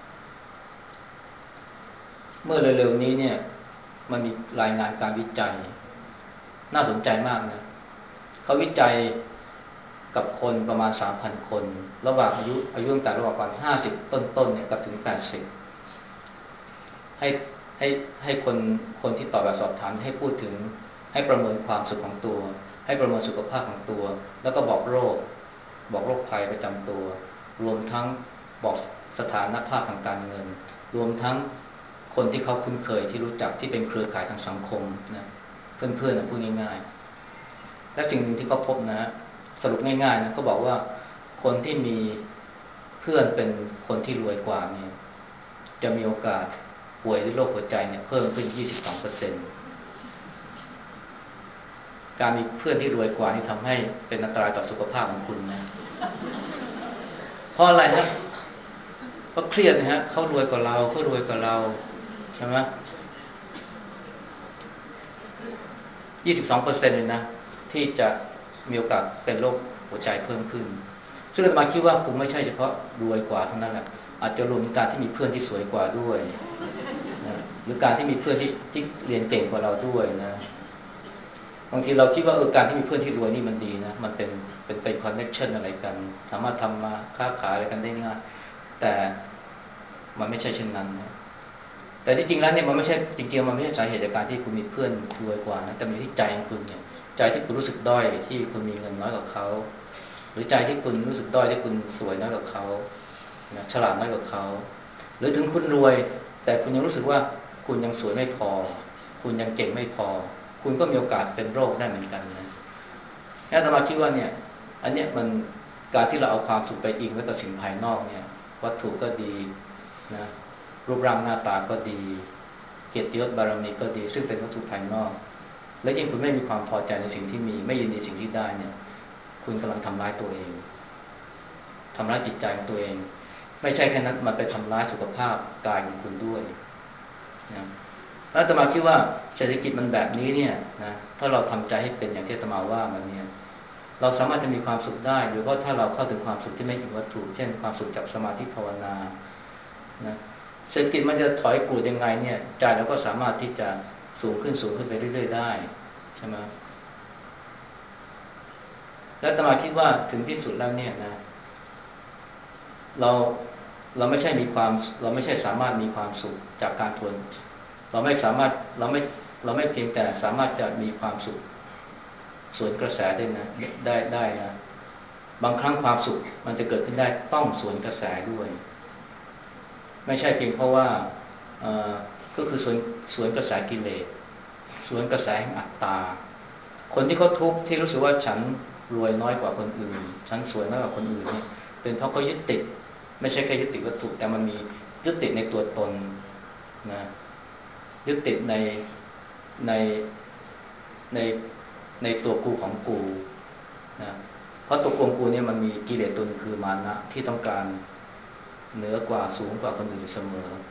เมื่อเร็วๆนี้เนี่ยมันมีรายงานการวิจัยน่าสนใจมากนะเขาวิจัยกับคนประมาณ 3,000 คนระหว่างอายุตั้งแต่ระหว่างประมาณ50ต้นๆเนี่ยกับถึง80ให้ให้ให้คนที่ตอบแบบสอบถามให้พูดถึงให้ประเมินความสุขของตัวให้ประเมินสุขภาพของตัวแล้วก็บอกโรคภัยประจำตัวรวมทั้งบอกสถานภาพทางการเงินรวมทั้งคนที่เขาคุ้นเคยที่รู้จักที่เป็นเครือข่ายทางสังคมนะเพื่อนๆนะพูดง่ายๆและสิ่งหนึ่งที่เขาพบนะสรุปง่ายๆนะก็บอกว่าคนที่มีเพื่อนเป็นคนที่รวยกว่าเนี่ยจะมีโอกาสป่วยด้วยโรคหัวใจเนี่ยเพิ่มขึ้น 22% การมีเพื่อนที่รวยกว่านี่ทำให้เป็นอันตรายต่อสุขภาพของคุณนะเพราะอะไรฮะเพราะเครียดนะฮะเขารวยกว่าเราใช่ไหม22%เลยนะที่จะมีโอกาสเป็นโรคหัวใจเพิ่มขึ้นซึ่งอาตมาคิดว่าคงไม่ใช่เฉพาะรวยกว่าเท่านั้นแหละอาจจะรวมการที่มีเพื่อนที่สวยกว่าด้วยนะหรือการที่มีเพื่อนที่เรียนเก่งกว่าเราด้วยนะบางทีเราคิดว่าการที่มีเพื่อนที่รวยนี่มันดีนะมันเป็นคอนเนคชั่นอะไรกันสามารถทำมาค้าขายอะไรกันได้ง่ายแต่มันไม่ใช่เช่นนั้นนะแต่ที่จริงแล้วเนี่ยมันไม่ใช่จริงๆมันไม่ใช่สาเหตุจากการที่คุณมีเพื่อนรวยกว่านะแต่มีที่ใจของคุณเนี่ยใจที่คุณรู้สึกด้อยที่คุณมีเงินน้อยกว่าเขาหรือใจที่คุณรู้สึกด้อยที่คุณสวยน้อยกว่าเขานะฉลาดน้อยกว่าเขาหรือถึงคุณรวยแต่คุณยังรู้สึกว่าคุณยังสวยไม่พอคุณยังเก่งไม่พอคุณก็มีโอกาสเป็นโรคได้เหมือนกันนะอาตมาคิดว่าเนี่ยอันเนี้ยมันการที่เราเอาความสุขไปอิงไว้กับสิ่งภายนอกเนี่ยวัตถุก็ดีนะรูปร่างหน้าตาก็ดีเกียรติยศบารมีก็ดีซึ่งเป็นวัตถุภายนอกและยิ่งคุณไม่มีความพอใจในสิ่งที่มีไม่ยินดีสิ่งที่ได้เนี่ยคุณกำลังทำร้ายตัวเองทำร้ายจิตใจของตัวเองไม่ใช่แค่นั้นมันไปทำร้ายสุขภาพกายของคุณด้วยนะแล้วอาตมาคิดว่าเศรษฐกิจมันแบบนี้เนี่ยนะถ้าเราทำใจให้เป็นอย่างที่อาตมาว่ามันเนี่ยเราสามารถจะมีความสุขได้โดยเฉพาะถ้าเราเข้าถึงความสุขที่ไม่อิงวัตถุเช่นความสุขจากสมาธิภาวนานะเศรษฐกิจมันจะถอยกรูดยังไงเนี่ยใจเราก็สามารถที่จะสูงขึ้นไปเรื่อยๆได้ใช่ไหมแล้วอาตมาคิดว่าถึงที่สุดแล้วเนี่ยนะเราเราไม่ใช่มีความเราไม่ใช่สามารถมีความสุขจากการทวนเราไม่สามารถเราไม่เพียงแต่สามารถจะมีความสุขสวนกระแสได้นะได้นะบางครั้งความสุขมันจะเกิดขึ้นได้ต้องสวนกระแสด้วยไม่ใช่เพียงเพราะว่าก็คือสวนกระแสกิเลสสวนกระแสแห่งอัตตาคนที่เขาทุกข์ที่รู้สึกว่าฉันรวยน้อยกว่าคนอื่นฉันสวยน้อยกว่าคนอื่นเนี่ยเป็นเพราะเขายึดติดไม่ใช่แค่ยึดติดวัตถุแต่มันมียึดติดในตัวตนนะยึดติดในในในตัวกูของกูนะเพราะตัวกูของกูเนี่ยมันมีกิเลสตัวนึงคือมานะที่ต้องการเหนือกว่าสูงกว่าคนอื่นเสมอ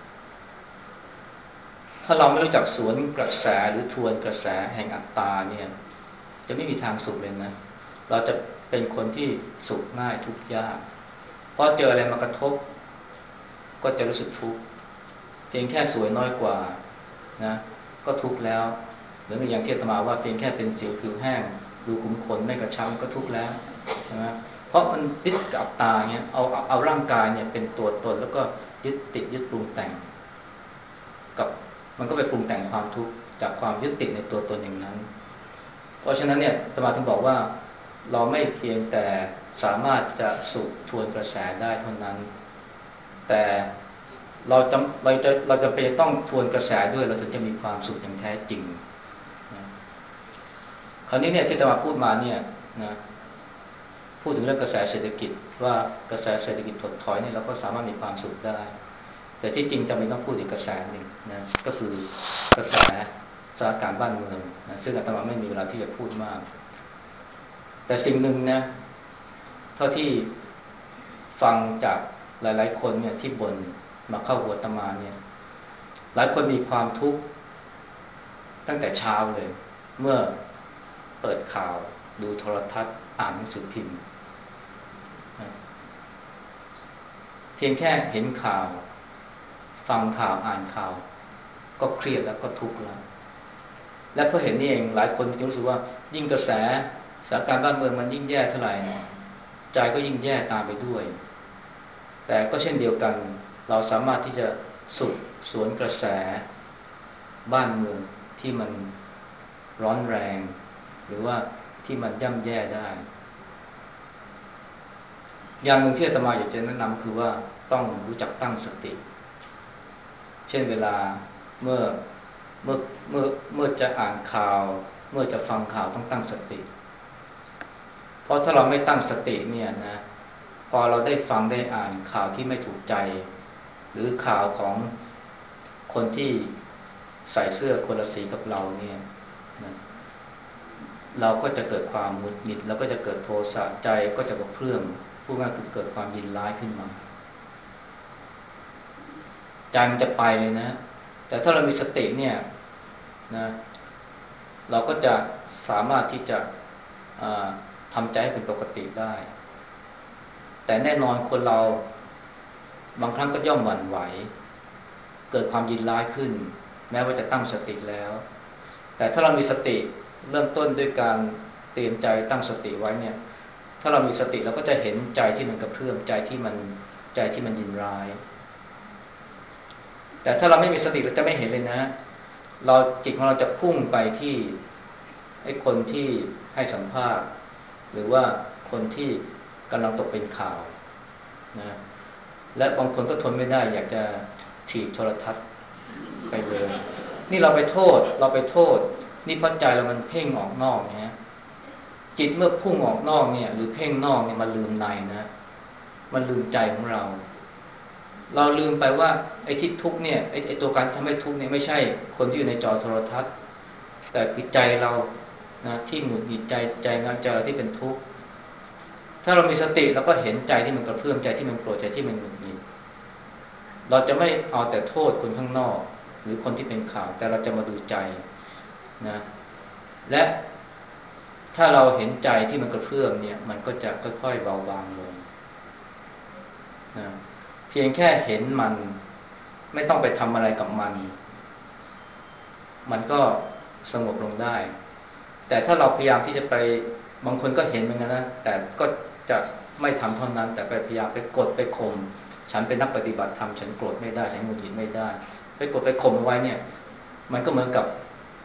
ถ้าเราไม่รู้จักสวนกระแสหรือทวนกระแสแห่งอัตตาเนี่ยจะไม่มีทางสุขเลยนะเราจะเป็นคนที่สุขง่ายทุกข์ยากเพราะเจออะไรมากระทบก็จะรู้สึกทุกข์เพียงแค่สวยน้อยกว่านะก็ทุกข์แล้วหรืออย่างที่อาตมาว่าเพียงแค่เป็นสิวผิวแห้งรูขุมขนไม่กระชับก็ทุกข์แล้วใช่ไหมเพราะมันยึดกับตาเงี้ยเอาร่างกายเนี่ยเป็นตัวตนแล้วก็ยึดติดยึดปรุงแต่งกับมันก็ไปปรุงแต่งความทุกข์จากความยึดติดในตัวตนอย่างนั้นเพราะฉะนั้นเนี่ยอาตมาถึงบอกว่าเราไม่เพียงแต่สามารถจะสุขทวนกระแสได้เท่านั้นแต่เราจะเป็นต้องทวนกระแสด้วยเราถึงจะมีความสุขอย่างแท้จริงนะคราวนี้เนี่ยที่อาตมาพูดมาเนี่ยนะพูดถึงเรื่องกระแสเศรษฐกิจว่ากระแสเศรษฐกิจถดถอยเนี่ยเราก็สามารถมีความสุขได้แต่ที่จริงจำเป็นต้องพูดอีกกระแสหนึ่งนะก็คือกระแสสถานการณ์บ้านเมืองนะซึ่งอาตมาไม่มีเวลาที่จะพูดมากแต่สิ่งหนึ่งนะเท่าที่ฟังจากหลายๆคนเนี่ยที่บ่นมาเข้าหัวอาตมาเนี่ยหลายคนมีความทุกข์ตั้งแต่เช้าเลยเมื่อเปิดข่าวดูโทรทัศน์อ่านหนังสือพิมพ์เพียงแค่เห็นข่าวฟังข่าวอ่านข่าวก็เครียดแล้วก็ทุกข์แล้วและเพราะเห็นนี่เองหลายคนก็รู้สึกว่ายิ่งกระแสสถานการณ์บ้านเมืองมันยิ่งแย่เท่าไหร่ใจก็ยิ่งแย่ตามไปด้วยแต่ก็เช่นเดียวกันเราสามารถที่จะสูบสวนกระแสบ้านเมืองที่มันร้อนแรงหรือว่าที่มันย่ำแย่ได้อย่างหนึ่งที่อาตมาอยากจะแนะนำคือว่าต้องรู้จักตั้งสติเช่นเวลาเมื่อเมื่อเมื่อเมื่อจะอ่านข่าวเมื่อจะฟังข่าวต้องตั้งสติเพราะถ้าเราไม่ตั้งสติเนี่ยนะพอเราได้ฟังได้อ่านข่าวที่ไม่ถูกใจหรือข่าวของคนที่ใส่เสื้อคนละสีกับเราเนี่ยนะเราก็จะเกิดความหงุดหงิดแล้วก็จะเกิดโทสะใจก็จะกระเพื่อมพูดง่ายคือเกิดความยินร้ายขึ้นมาใจมันจะไปเลยนะแต่ถ้าเรามีสติเนี่ยนะเราก็จะสามารถที่จะทำใจให้เป็นปกติได้แต่แน่นอนคนเราบางครั้งก็ย่อมหวั่นไหวเกิดความยินร้ายขึ้นแม้ว่าจะตั้งสติแล้วแต่ถ้าเรามีสติเริ่มต้นด้วยการเตรียมใจตั้งสติไว้เนี่ยถ้าเรามีสติเราก็จะเห็นใจที่มันกระเพื่อมใจที่มันยินร้ายแต่ถ้าเราไม่มีสติเราจะไม่เห็นเลยนะเราจิตของเราจะพุ่งไปที่ไอ้คนที่ให้สัมภาษณ์หรือว่าคนที่กำลังตกเป็นข่าวนะและบางคนก็ทนไม่ได้อยากจะถีบโทรทัศน์ไปเลยนี่เราไปโทษนี่เพราะใจเรามันเพ่งออกนอกนะจิตเมื่อพุ่งออกนอกเนี่ยหรือเพ่งนอกเนี่ยมันลืมในนะมันลืมใจของเราลืมไปว่าไอ้ที่ทุกข์เนี่ยไอ้ตัวการทำให้ทุกข์เนี่ยไม่ใช่คนที่อยู่ในจอโทรทัศน์แต่คือใจเรานะที่หงุดหงิดใจงานใจเราที่เป็นทุกข์ถ้าเรามีสติเราก็เห็นใจที่มันกระเพื่อมใจที่มันโกรธใจที่มันหงุดหงิดเราจะไม่เอาแต่โทษคนข้างนอกหรือคนที่เป็นข่าวแต่เราจะมาดูใจนะและถ้าเราเห็นใจที่มันกระเพื่อมเนี่ยมันก็จะค่อยๆเบาบางลงนะเพียงแค่เห็นมันไม่ต้องไปทำอะไรกับมันก็สงบลงได้แต่ถ้าเราพยายามที่จะไปบางคนก็เห็นเหมือนกันนะแต่ก็จะไม่ทำเท่านั้นแต่ไปพยายามไปกดไปข่มฉันเป็นนักปฏิบัติธรรมฉันโกรธไม่ได้ฉันหงุดหงิดไม่ได้ไปกดไปข่มเอาไว้เนี่ยมันก็เหมือนกับ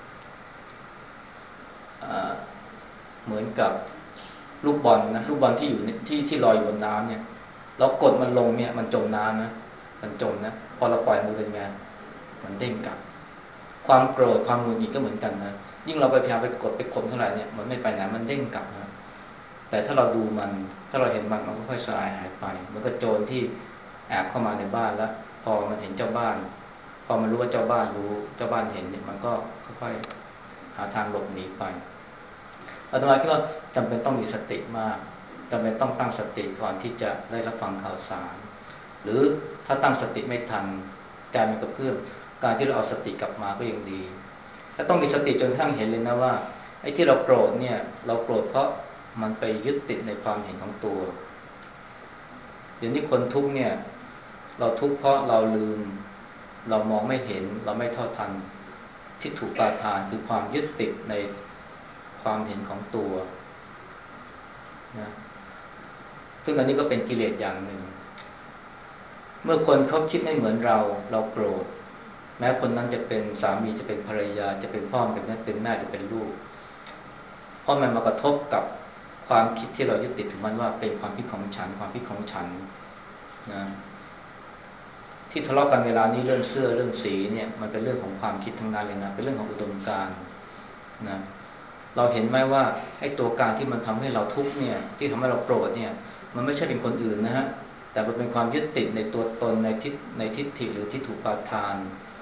เหมือนกับลูกบอลนะลูกบอลที่อยู่ที่ลอยอยู่บนน้ำเนี่ยเรากดมันลงเนี่ยมันจมน้ำนะมันจมนะพอเราปล่อยมือเป็นไงมันเด้งกลับความโกรธความหงุดหงิดก็เหมือนกันนะยิ่งเราไปพยายามไปกดไปข่มเท่าไหร่เนี่ยมันไม่ไปไหนมันเด้งกลับนะแต่ถ้าเราดูมันถ้าเราเห็นมันก็ค่อยสลายหายไปมันก็โจรที่แอบเข้ามาในบ้านแล้วพอมันเห็นเจ้าบ้านพอมันรู้ว่าเจ้าบ้านรู้เจ้าบ้านเห็นเนี่ยมันก็ค่อยๆหาทางหลบหนีไปอาตมาคิดว่าจำเป็นต้องมีสติมากจำเป็นต้องตั้งสติก่อนที่จะได้รับฟังข่าวสารหรือถ้าตั้งสติไม่ทันใจมันกระเพื่อมการที่เราเอาสติกลับมาก็ยังดีถ้าต้องมีสติจนกระทั่งเห็นเลยนะว่าไอ้ที่เราโกรธเนี่ยเราโกรธเพราะมันไปยึดติดในความเห็นของตัวเดี๋ยวนี้คนทุกข์เนี่ยเราทุกข์เพราะเราลืมเรามองไม่เห็นเราไม่เท่าทันที่ถูกปาทานคือความยึดติดในความเห็นของตัวนะซึ่งอันนี้ก็เป็นกิเลสอย่างหนึ่งเมื่อคนเขาคิดไม่เหมือนเราโกรธแม้คนนั้นจะเป็นสามีจะเป็นภรรยาจะเป็นพ่อเป็นแม่หรือเป็นลูกเพราะมันมากระทบกับความคิดที่เรายึดติดถึงมันว่าเป็นความคิดของฉันความคิดของฉันนะที่ทะเลาะกันเวลานี้เรื่องเสื้อเรื่องสีเนี่ยมันเป็นเรื่องของความคิดทั้งนั้นเลยนะเป็นเรื่องของอุดมการณ์นะเราเห็นไหมว่าไอ้ตัวการที่มันทำให้เราทุกข์เนี่ยที่ทำให้เราโกรธเนี่ยมันไม่ใช่เป็นคนอื่นนะฮะแต่มันเป็นความยึดติดในตัวตนในทิฏฐิหรือทิฏฐุปาทาน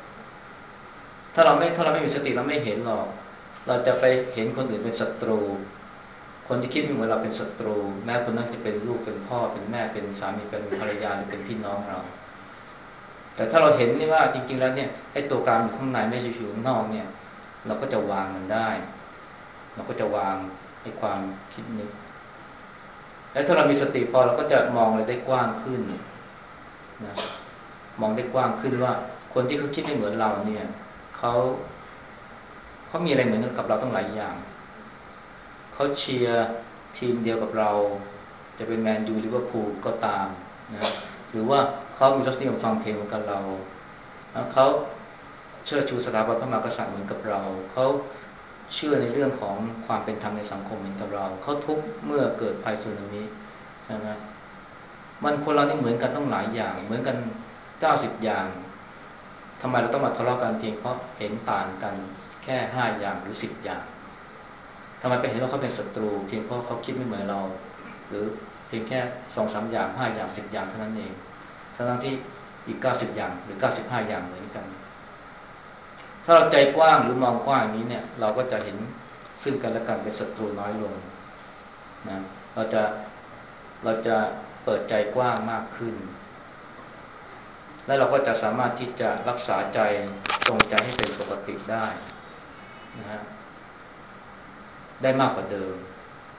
ถ้าเราไม่มีสติเราไม่เห็นหรอกเราจะไปเห็นคนอื่นเป็นศัตรูคนที่คิดไม่เหมือนเราเป็นศัตรูแม้คนนั้นจะเป็นลูกเป็นพ่อเป็นแม่เป็นสามีเป็นภรรยาหรือเป็นพี่น้องเราแต่ถ้าเราเห็นนี่ว่าจริงๆแล้วเนี่ยไอ้ตัวการอยู่ข้างในไม่ใช่อยู่ข้างนอกเนี่ยเราก็จะวางมันได้เราก็จะวางไอ้ความคิดนี้แล้วถ้าเรามีสติพอเราก็จะมองอะไรได้กว้างขึ้นนะมองได้กว้างขึ้นว่าคนที่เขาคิดไม่เหมือนเราเนี่ยเขาเขามีอะไรเหมือนกับเราตั้งหลายอย่างเขาเชียร์ทีมเดียวกับเราจะเป็นแมนยูลิเวอร์พูลก็ตามนะหรือว่าเขามีรสนิยมฟังเพลงเหมือนกับเราเขาเชิดชูสถาบันพระมหากษัตริย์เหมือนกับเราเขาเชื่อในเรื่องของความเป็นธรรมในสังคมเหมือนกับเราเขาทุกข์เมื่อเกิดภัยสึนามิใช่ไหมมันคนเรานี่เหมือนกันต้องหลายอย่างเหมือนกัน90อย่างทำไมเราต้องมาทะเลาะกันเพียงเพราะเห็นต่างกันแค่5อย่างหรือ10อย่างทำไมไปเห็นว่าเขาเป็นศัตรูเพียงเพราะเขาคิดไม่เหมือนเราหรือเพียงแค่2-3อย่าง5อย่าง10อย่างเท่านั้นเองทั้งที่อีก90อย่างหรือ95อย่างเหมือนกันถ้าเราใจกว้างหรือมองกว้างอย่างนี้เนี่ยเราก็จะเห็นซึ่งกันและกันเป็นศัตรูน้อยลงนะเราจะเปิดใจกว้างมากขึ้นและเราก็จะสามารถที่จะรักษาใจทรงใจให้เป็นปกติได้นะฮะได้มากกว่าเดิม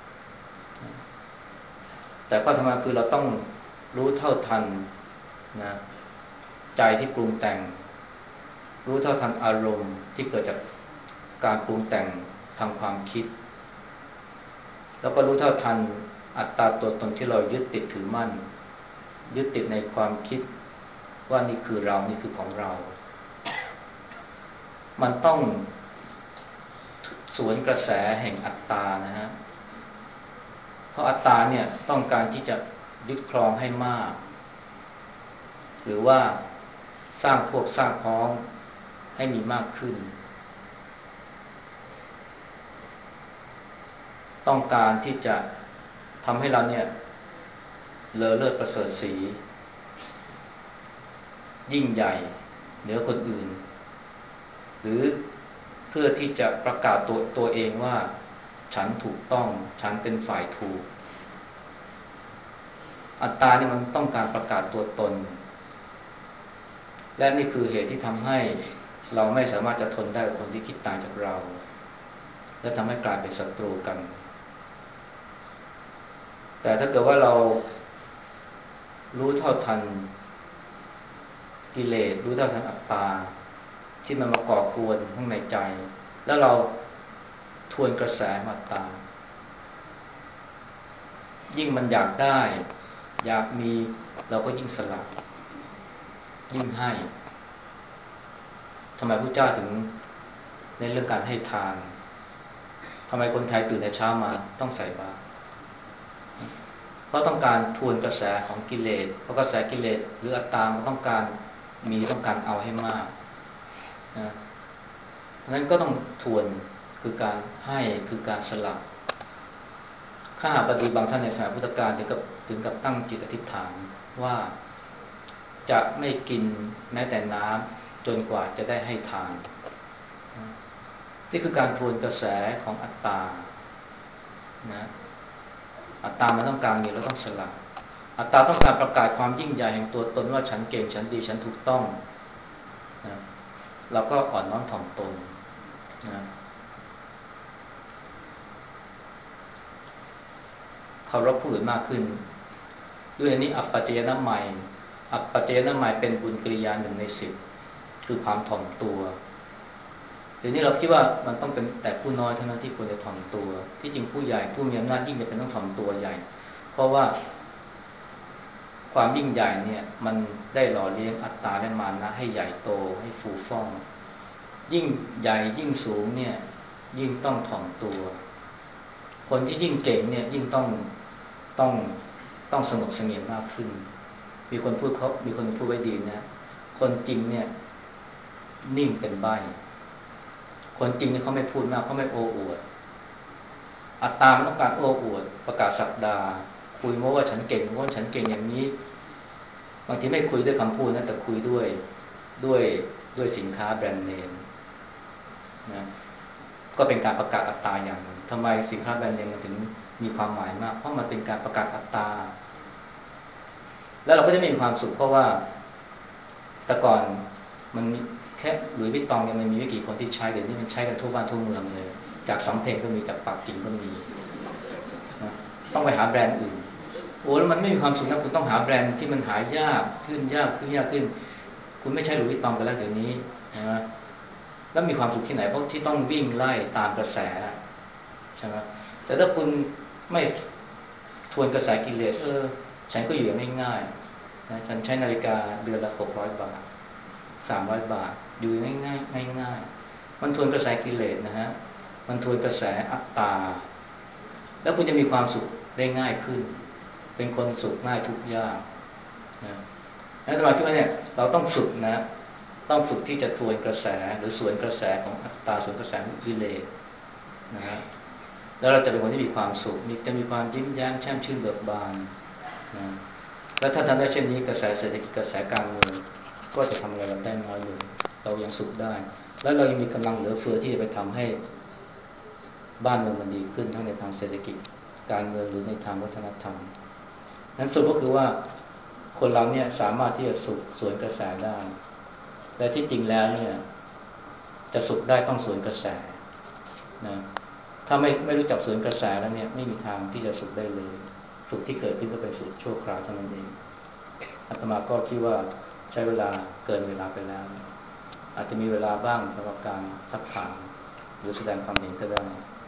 แต่ข้อสำคัญคือเราต้องรู้เท่าทันนะใจที่ปรุงแต่งรู้เท่าทันอารมณ์ที่เกิดจากการปรุงแต่งทางความคิดแล้วก็รู้เท่าทันอัตตาตัวตนที่เรายึดติดถือมั่นยึดติดในความคิดว่านี่คือเรานี่คือของเรามันต้องสวนกระแสแห่งอัตตานะฮะเพราะอัตตาเนี่ยต้องการที่จะยึดครองให้มากหรือว่าสร้างพวกสร้างพ้องให้มีมากขึ้นต้องการที่จะทำให้เราเนี่ยเลอเลิศประเสริฐศรียิ่งใหญ่เหนือคนอื่นหรือเพื่อที่จะประกาศตัวเองว่าฉันถูกต้องฉันเป็นฝ่ายถูกอัตตานี่มันต้องการประกาศตัวตนและนี่คือเหตุที่ทำให้เราไม่สามารถจะทนได้กับคนที่คิดต่างจากเราและทำให้กลายเป็นศัตรูกันแต่ถ้าเกิดว่าเรารู้เท่าทันกิเลสรู้เท่าทันอัตตาที่มันมาก่อกวนข้างในใจแล้วเราทวนกระแสอัตตายิ่งมันอยากได้อยากมีเราก็ยิ่งสละยิ่งให้ทำไมพระเจ้าถึงในเรื่องการให้ทานทำไมคนไทยตื่นแต่เช้ามาต้องใส่บาตรเพราะต้องการทวนกระแสของกิเลสเพราะกระแสกิเลสหรืออัตตามันต้องการต้องการเอาให้มากนะนั้นก็ต้องทวนคือการให้คือการสละข้าพเจ้าบางท่านในสมัยพุทธกาลถึงกับตั้งจิตอธิษฐานว่าจะไม่กินแม้แต่น้ำจนกว่าจะได้ให้ทานนี่คือการทวนกระแสของอัตตานะอัตตามันต้องการมีแล้วต้องสละอัตตาต้องการประกาศความยิ่งใหญ่แห่งตัวตนว่าฉันเก่งฉันดีฉันถูกต้องนะเราก็อ่อนน้อมถ่อมตนนะเคารพผู้อื่นมากขึ้นด้วยนี้อัปปัจจยนะใหม่อัปปัจจยนะใหม่เป็นบุญกิริยา1 ใน 10คือความถ่อมตัวเดี๋ยวนี้เราคิดว่ามันต้องเป็นแต่ผู้น้อยเท่านั้นที่ควรจะถ่อมตัวที่จริงผู้ใหญ่ผู้มีอำนาจยิ่งจะเป็นต้องถ่อมตัวใหญ่เพราะว่าความยิ่งใหญ่เนี่ยมันได้หล่อเลี้ยงอัตตาและมานะให้ใหญ่โตให้ฟูฟ่องยิ่งใหญ่ยิ่งสูงเนี่ยยิ่งต้องถ่อมตัวคนที่ยิ่งเก่งเนี่ยยิ่งต้องต้องสงบเสงี่ยมมากขึ้นมีคนพูดไว้ดีนะคนจริงเนี่ยนิ่งเป็นใบคนจริงเนี่ยเขาไม่พูดมากเขาไม่โอ้อวดอัตตาไม่ต้องการโอ้อวดประกาศศักดาคุยโม้ว่าฉันเก่งว่าฉันเก่งอย่างนี้บางทีไม่คุยด้วยคำพูดนะแต่คุยด้วยด้วยสินค้าแบรนด์เนมนะก็เป็นการประกาศอัตตาอย่างหนึ่งทำไมสินค้าแบรนด์เนมมันถึงมีความหมายมากเพราะมันเป็นการประกาศอัตตาแล้วเราก็จะมีความสุขเพราะว่าแต่ก่อนมันมีแค่หลุยส์วิตตองเนี่ยมันมีไม่กี่คนที่ใช้เดี๋ยวนี้มันใช้กันทั่วบ้านทั่วเมืองเลยจากสำเพ็งก็มีจากปักกิ่งก็มีนะต้องไปหาแบรนด์อื่นโอ้แล้วมันไม่มีความสุขนะคุณต้องหาแบรนด์ที่มันหายากขึ้นยากขึ้นยากขึ้นคุณไม่ใช่หลุยส์วิตตองกันแล้วเดี๋ยวนี้นะแล้วมีความสุขที่ไหนเพราะที่ต้องวิ่งไล่ตามกระแสใช่ไหมแต่ถ้าคุณไม่ทวนกระแสกิเลสฉันก็อยู่อย่างง่ายๆนะฉันใช้นาฬิกาเดือนละ600 บาท300 บาทอยู่ง่ายๆง่ายๆมันทวนกระแสกิเลสนะฮะมันทวนกระแสอัตตาแล้วคุณจะมีความสุขได้ง่ายขึ้นเป็นคนสุขง่ายทุกยากนะแล้วสมาคิดว่าเนี่ยเราต้องฝึกนะต้องฝึกที่จะทวนกระแสหรือสวนกระแสของอัตตาสวนกระแสกิเลสนะฮะแล้วเราจะเป็นคนที่มีความสุขจะมีความยิ้มแย้มแช่มชื่นเบิกบานนะแล้วถ้าทำได้เช่นนี้กระแสเศรษฐกิจกระแสการเงินก็จะทำอะไรเราได้น้อยลงเรายังสุขได้แล้วเรายังมีกำลังเหลือเฟือที่จะไปทำให้บ้านเมืองมันดีขึ้นทั้งในทางเศรษฐกิจการเงินหรือในทางวัฒนธรรมนั้นสุดก็คือว่าคนเราเนี่ยสามารถที่จะสุขสวนกระแสได้และที่จริงแล้วเนี่ยจะสุขได้ต้องสวนกระแสนะถ้าไม่รู้จักสวนกระแสแล้วเนี่ยไม่มีทางที่จะสุขได้เลยสุขที่เกิดขึ้นก็เป็นสุขชั่วคราวเท่านั้นเองอาตมาก็คิดว่าใช้เวลาเกินเวลาไปแล้วอาจจะมีเวลาบ้างสำหรับการซักถามหรือแสดงความเห็นก็ได้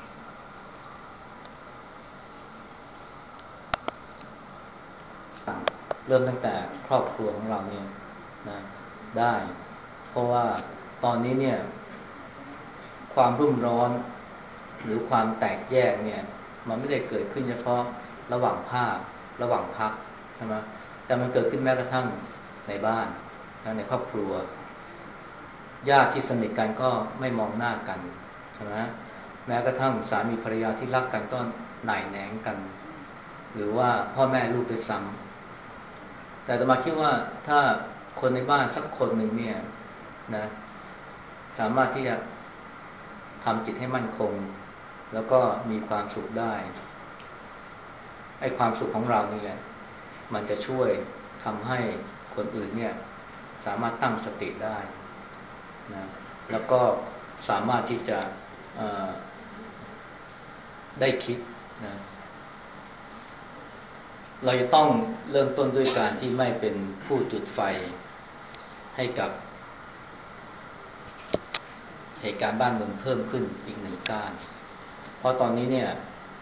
เริ่มตั้งแต่ครอบครัวของเราเนี่ยนะได้เพราะว่าตอนนี้เนี่ยความรุ่มร้อนหรือความแตกแยกเนี่ยมันไม่ได้เกิดขึ้นเฉพาะระหว่างภาคระหว่างพรรคใช่ไหมแต่มันเกิดขึ้นแม้กระทั่งในบ้านในครอบครัวญาติที่สนิทกันก็ไม่มองหน้ากันใช่ไหมแม้กระทั่งสามีภรรยาที่รักกันก็หน่ายแหนงกันหรือว่าพ่อแม่ลูกด้วยซ้ำแต่อาตมาคิดว่าถ้าคนในบ้านสักคนหนึ่งเนี่ยนะสามารถที่จะทำจิตให้มั่นคงแล้วก็มีความสุขได้ไอ้ความสุขของเรานี่แหละมันจะช่วยทำให้คนอื่นเนี่ยสามารถตั้งสติได้นะแล้วก็สามารถที่จะได้คิดนะเราจะต้องเริ่มต้นด้วยการที่ไม่เป็นผู้จุดไฟให้กับเหตุการณ์บ้านเมืองเพิ่มขึ้นอีกหนึ่งก้าวเพราะตอนนี้เนี่ย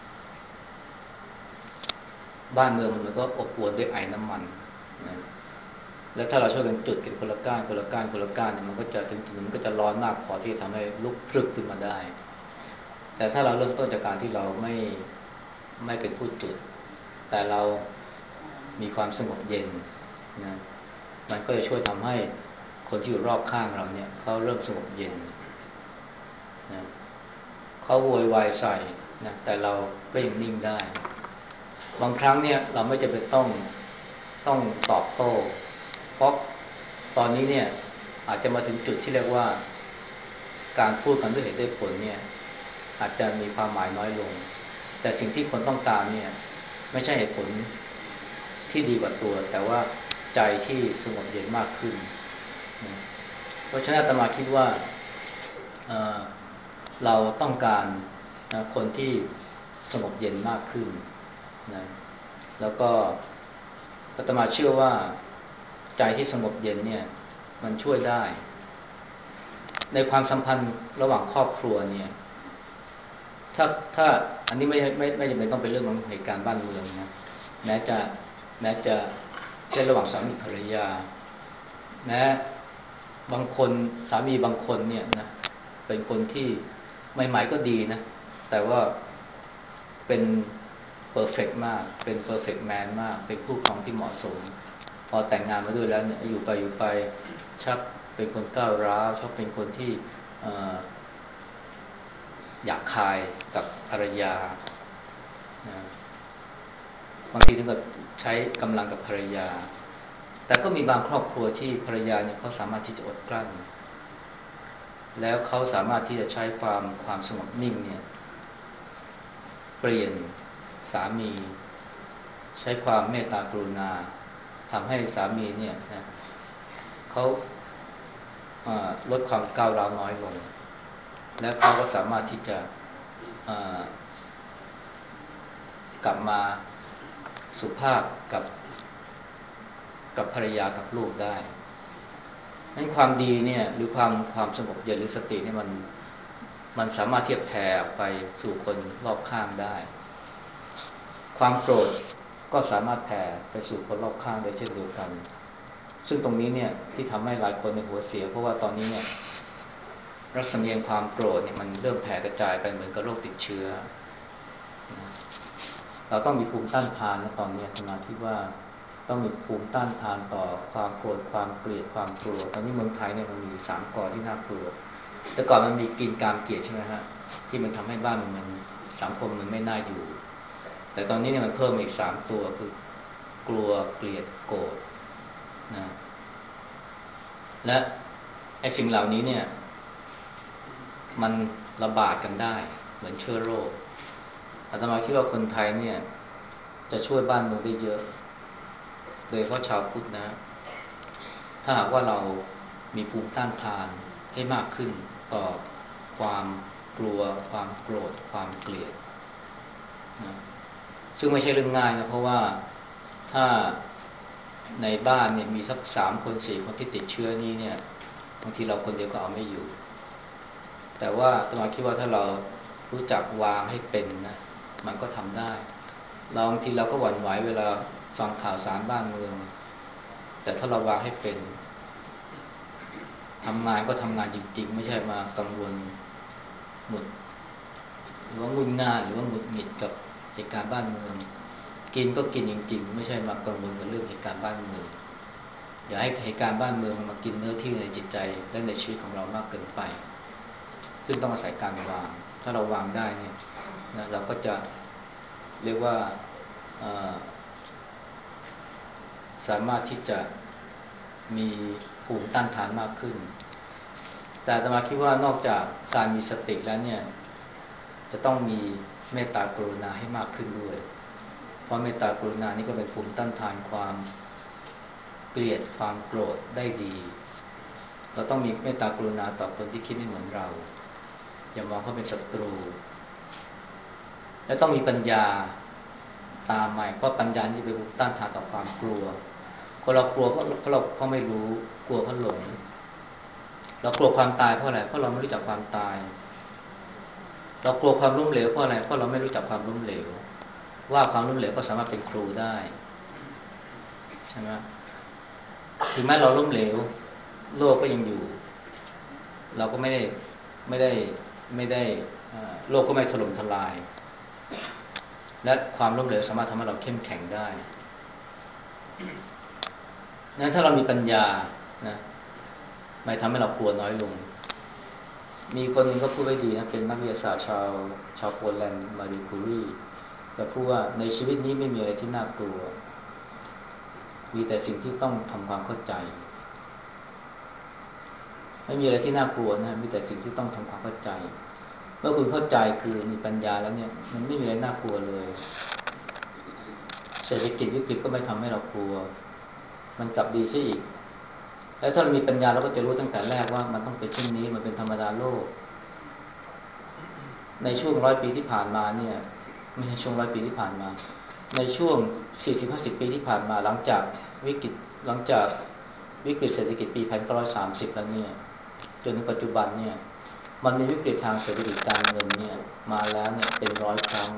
บ้านเมืองมันก็อบอวลด้วยไอน้ำมันนะแล้วถ้าเราช่วยกันจุดกันคนละก้านคนละก้านคนละก้านเนี่ยมันก็จะถึงจุดนึงมันก็จะร้อนมากพอที่จะทำให้ลุกพรึบขึ้นมาได้แต่ถ้าเราเริ่มต้นจากการที่เราไม่เป็นผู้จุดแต่เรามีความสงบเย็นนะมันก็จะช่วยทำให้คนที่อยู่รอบข้างเราเนี่ยเขาเริ่มสงบเย็นนะเขาโวยวายใส่นะแต่เราก็ยังนิ่งได้บางครั้งเนี่ยเราไม่จำเป็นต้องตอบโต้เพราะตอนนี้เนี่ยอาจจะมาถึงจุดที่เรียกว่าการพูดกันด้วยเหตุด้วยผลเนี่ยอาจจะมีความหมายน้อยลงแต่สิ่งที่คนต้องการเนี่ยไม่ใช่เหตุผลที่ดีกว่าตัวแต่ว่าใจที่สงบเย็นมากขึ้นนะเพราะฉะนั้นอาตมาคิดว่าเเราต้องการนะคนที่สงบเย็นมากขึ้นนะแล้วก็อาตมาเชื่อว่าใจที่สงบเย็นเนี่ยมันช่วยได้ในความสัมพันธ์ระหว่างครอบครัวเนี่ยถ้าถ้าอันนี้ไม่จำเป็นต้องเป็นเรื่องของเหตุการณ์บ้านเมืองนะแม้จะแม้จะเช่นระหว่างสามีภรรยาแม้บางคนสามีบางคนเนี่ยนะเป็นคนที่ใหม่ๆก็ดีนะแต่ว่าเป็นเพอร์เฟกต์มากเป็นเพอร์เฟกต์แมนมากเป็นผู้ครองที่เหมาะสมพอแต่งงานมาด้วยแล้วเนี่ยอยู่ไปชักเป็นคนก้าวร้าวชอบเป็นคนที่หยาบคายกับภรรยานะบางทีถึงกับใช้กำลังกับภรรยาแต่ก็มีบางครอบครัวที่ภรรยาเนี่ยเขาสามารถที่จะอดกลั้นแล้วเขาสามารถที่จะใช้ความสงบนิ่งเนี่ยเปลี่ยนสามีใช้ความเมตตากรุณาทำให้สามีเนี่ยนะเขาลดความก้าวร้าวน้อยลงและเขาก็สามารถที่จะกลับมาสุภาพกับภรรยากับลูกได้นั้นความดีเนี่ยหรือความสงบเย็นหรือสติเนี่ยมันสามารถที่จะแผ่ออกไปสู่คนรอบข้างได้ความโกรธก็สามารถแผ่ไปสู่คนรอบข้างได้เช่นเดียวกันซึ่งตรงนี้เนี่ยที่ทำให้หลายคนในหัวเสียเพราะว่าตอนนี้เนี่ยรัศมีแห่งความโกรธเนี่ยมันเริ่มแผ่กระจายไปเหมือนกับโรคติดเชื้อเราต้องมีภูมิต้านทานนะตอนนี้อาตมาคิดว่าต้องมีภูมิต้านทานต่อความโกรธความเกลียดความกลัวตอนนี้เมืองไทยเนี่ยมันมี3 กอที่น่ากลัวแต่ก่อนมันมีกินกามเกลียดใช่ไหมฮะที่มันทำให้บ้านมันสังคมมันไม่น่าอยู่แต่ตอนนี้เนี่ยมันเพิ่มอีก3 ตัวคือกลัวเกลียดโกรธนะและไอ้สิ่งเหล่านี้เนี่ยมันระบาดกันได้เหมือนเชื้อโรคอาตมาคิดว่าคนไทยเนี่ยจะช่วยบ้านเมืองได้เยอะโดยเฉพาะชาวพุทธนะถ้าหากว่าเรามีภูมิต้านทานให้มากขึ้นต่อความกลัวความโกรธความเกลียดนะซึ่งไม่ใช่เรื่องง่ายนะเพราะว่าถ้าในบ้านเนี่ยมีสัก3 คน 4 คนที่ติดเชื้อนี้เนี่ยบางทีเราคนเดียวก็เอาไม่อยู่แต่ว่าอาตมาคิดว่าถ้าเรารู้จักวางให้เป็นนะมันก็ทำได้เราบางทีเราก็หวั่นไหวเวลาฟังข่าวสารบ้านเมืองแต่ถ้าเราวางให้เป็นทำงานก็ทำงานจริงๆไม่ใช่มากังวลหมดหรือว่างุนง่านหรือว่าหงุดหงิดกับเหตุการณ์บ้านเมืองกินก็กินจริงๆไม่ใช่มากังวลกับเรื่องเหตุการณ์บ้านเมืองอย่าให้เหตุการณ์บ้านเมืองมากินเนื้อที่ในจิตใจและในชีวิตของเรามากเกินไปซึ่งต้องอาศัยการวางถ้าเราวางได้เนี่ยนะเราก็จะเรียกว่าสามารถที่จะมีภูมิต้านทานมากขึ้นแต่อาตมาคิดว่านอกจากการมีสติแล้วเนี่ยจะต้องมีเมตตากรุณาให้มากขึ้นด้วยเพราะเมตตากรุณานี่ก็เป็นภูมิต้านทานความเกลียดความโกรธได้ดีเราต้องมีเมตตากรุณาต่อคนที่คิดไม่เหมือนเราอย่ามองเขาเป็นศัตรูและต้องมีปัญญาตามมาเพราะปัญญานี่เป็นภูมิต้านทานต่อความกลัวคนเรากลัวเพราะไม่รู้กลัวเพราะหลงเรากลัวความตายเพราะอะไรเพราะเราไม่รู้จักความตายเรากลัวความล้มเหลวเพราะอะไรเพราะเราไม่รู้จักความล้มเหลวว่าความล้มเหลวก็สามารถเป็นครูได้ใช่ไหมถึงแม้เราล้มเหลวโลกก็ยังอยู่เราก็ไม่ได้ไม่ได้โลกก็ไม่ถล่มทลายและความล้มเหลวสามารถทำให้เราเข้มแข็งได้นั้นถ้าเรามีปัญญานะไม่ทำให้เรากลัวน้อยลงมีคนหนึ่งก็พูดไว้ดีนะเป็นนักวิทยาศาสตร์ชาวโปแลนด์มารีคูรีแต่พูดว่าในชีวิตนี้ไม่มีอะไรที่น่ากลัวมีแต่สิ่งที่ต้องทำความเข้าใจไม่มีอะไรที่น่ากลัวนะมีแต่สิ่งที่ต้องทำความเข้าใจเมื่อคุณเข้าใจคือมีปัญญาแล้วเนี่ยมันไม่มีอะไรน่ากลัวเลยเศรษฐกิจวิกฤตก็ไม่ทำให้เรากลัวมันกลับดีซะอีกแล้วถ้าเรามีปัญญาเราก็จะรู้ตั้งแต่แรกว่ามันต้องเป็นเช่นนี้มันเป็นธรรมดาโลกในช่วง100 ปีที่ผ่านมาเนี่ยไม่ใช่ช่วง100 ปีที่ผ่านมาในช่วง40-50 ปีที่ผ่านมาหลังจากวิกฤตหลังจากวิกฤตเศรษฐกิจปี1930แล้วเนี่ยจนถึงปัจจุบันเนี่ยมันมีวิกฤตทางเศรษฐกิจการเงินเนี่ยมาแล้วเนี่ยเป็น100 ครั้ง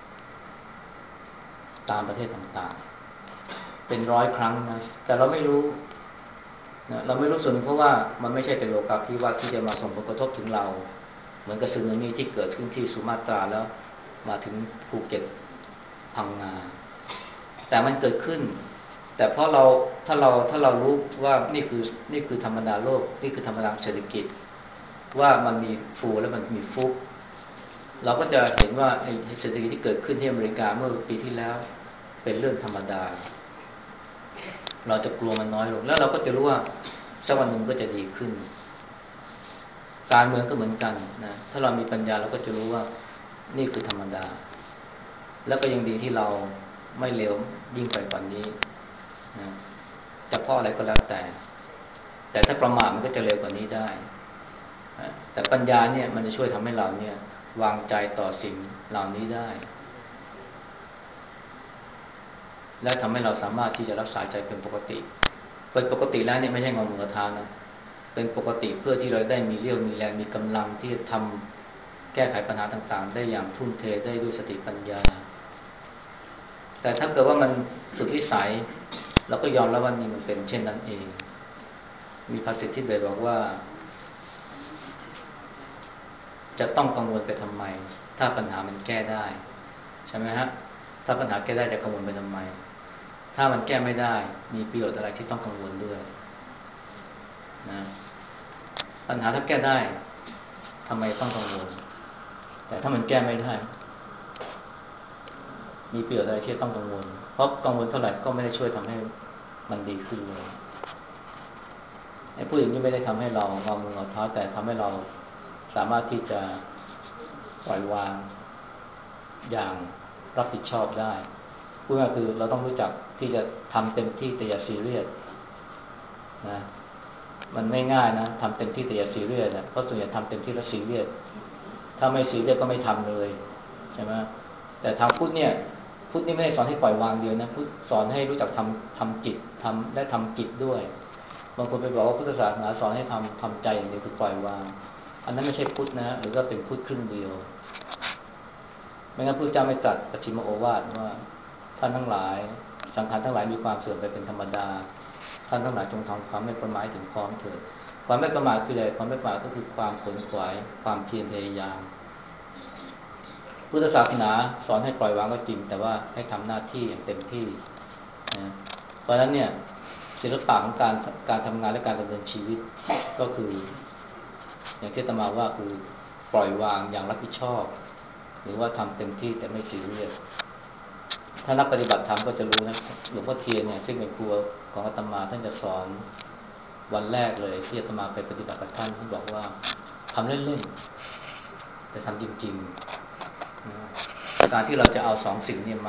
ตามประเทศต่างๆเป็น100 ครั้งนะแต่เราไม่รู้นะเราไม่รู้ส่วนเพราะว่ามันไม่ใช่เป็นโลกาภิวัตน์ที่จะมาส่งผลกระทบถึงเราเหมือนกับสึนามิที่เกิดขึ้นที่สุมาตราแล้วมาถึงภูเก็ตพังงาแต่มันเกิดขึ้นแต่เพราะเราถ้าเรารู้ว่านี่คือธรรมดาโลกนี่คือธรรมดาเศรษฐกิจว่ามันมีฟูและมันมีฟุกเราก็จะเห็นว่าไอ้เศรษฐกิจที่เกิดขึ้นที่อเมริกาเมื่อปีที่แล้วเป็นเรื่องธรรมดาเราจะกลัวมันน้อยลงแล้วเราก็จะรู้ว่าสักวันหนึ่งก็จะดีขึ้นการเมืองก็เหมือนกันนะถ้าเรามีปัญญาเราก็จะรู้ว่านี่คือธรรมดาแล้วก็ยังดีที่เราไม่เลวยิ่งไปกว่านี้นะจะเพราะอะไรก็แล้วแต่ถ้าประมาทมันก็จะเร็วกว่านี้ได้แต่ปัญญาเนี่ยมันจะช่วยทำให้เราเนี่ยวางใจต่อสิ่งเหล่านี้ได้และทำให้เราสามารถที่จะรักษาใจเป็นปกติเป็นปกติแล้วเนี่ยไม่ใช่งอมือกระทานะเป็นปกติเพื่อที่เราได้มีเรี่ยวมีแรงมีกำลังที่จะทำแก้ไขปัญหาต่างๆได้อย่างทุ่มเทได้ด้วยสติปัญญาแต่ถ้าเกิดว่ามันสุดวิสัยเราก็ยอมรับว่านี่มันเป็นเช่นนั้นเองมีภาษิตที่บอกว่าจะต้องกังวลไปทำไมถ้าปัญหามันแก้ได้ใช่ไหมฮะถ้าปัญหาแก้ได้จะกังวลไปทำไมถ้ามันแก้ไม่ได้มีประโยชน์อะไรที่ต้องกังวลด้วยนะปัญหาถ้าแก้ได้ทำไมต้องกังวลแต่ถ้ามันแก้ไม่ได้มีประโยชน์อะไรที่ต้องกังวลเพราะกังวลเท่าไหร่ก็ไม่ได้ช่วยทำให้มันดีขึ้นเลยไอ้ผู้หญิงนี่ไม่ได้ทำให้เรางอมืองอเท้าแต่ทำให้เราสามารถที่จะปล่อยวางอย่างรับผิดชอบได้พูดง่ายๆคือเราต้องรู้จักที่จะทำเต็มที่แต่อย่าซีเรียสนะมันไม่ง่ายนะทำเต็มที่แต่อย่าซีเรียสนะเพราะส่วนใหญ่ทำเต็มที่แล้วซีเรียสถ้าไม่ซีเรียสก็ไม่ทำเลยใช่ไหมแต่ทางพุทธเนี่ยพุทธนี่ไม่ได้สอนให้ปล่อยวางเดียวนะพุทธสอนให้รู้จักทำจิตทำและทำกิจด้วยบางคนไปบอกว่าพุทธศาสนาสอนให้ทำใจอย่างเดียวคือปล่อยวางอันนั้นไม่ใช่พุทธนะหรือก็เป็นพุทธครึ่งเดียวไม่งั้นพระเจ้าไม่ตรัสปัจฉิมโอวาทว่าท่านทั้งหลายสังขารทั้งหลายมีความเสื่อมไปเป็นธรรมดาท่านทั้งหลายจงทำความไม่ประมาทถึงพร้อมเถิดความไม่ประมาทคืออะไรความไม่ประมาทก็คือความขวนขวายความเพียรพยายามพุทธศาสนาสอนให้ปล่อยวางก็จริงแต่ว่าให้ทำหน้าที่อย่างเต็มที่นะเพราะฉะนั้นเนี่ยศิลปะของการทำงานและการดำเนินชีวิตก็คืออย่างที่อาตมาว่าคือปล่อยวางอย่างรับผิดชอบหรือว่าทำเต็มที่แต่ไม่ซีเรียสถ้านักปฏิบัติธรรมก็จะรู้นะหลวงพ่อเทียนเนี่ยซึ่งเป็นครูของอาตมาท่านจะสอนวันแรกเลยที่อาตมาไปปฏิบัติกับท่านที่บอกว่าทำเล่นๆแต่ทำจริงๆนะการที่เราจะเอาสองสิ่งนี้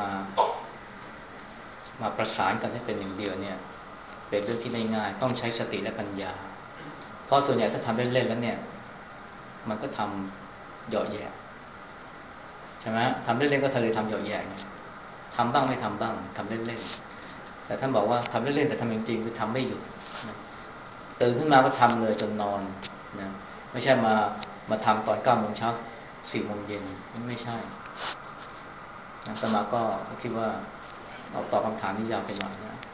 มาประสานกันให้เป็นหนึ่งเดียวเนี่ยเป็นเรื่องที่ไม่ง่ายต้องใช้สติและปัญญาเพราะส่วนใหญ่ถ้าทำเล่นๆแล้วเนี่ยมันก็ทำเหยาะแยะใช่ไหมทำเล่นๆก็ทะเลทำเหยาะแยะทำบ้างไม่ทำบ้างทำเล่นๆแต่ท่านบอกว่าทำเล่นๆแต่ทำจริงๆคือทำไม่หยุดนะตื่นขึ้นมาก็ทำเลยจนนอนนะไม่ใช่มาทำตอน9 โมงเช้า4 โมงเย็นไม่ใช่นะอาตมาก็คิดว่าตอบคำถามนี้ยาวไปหน่อยนะ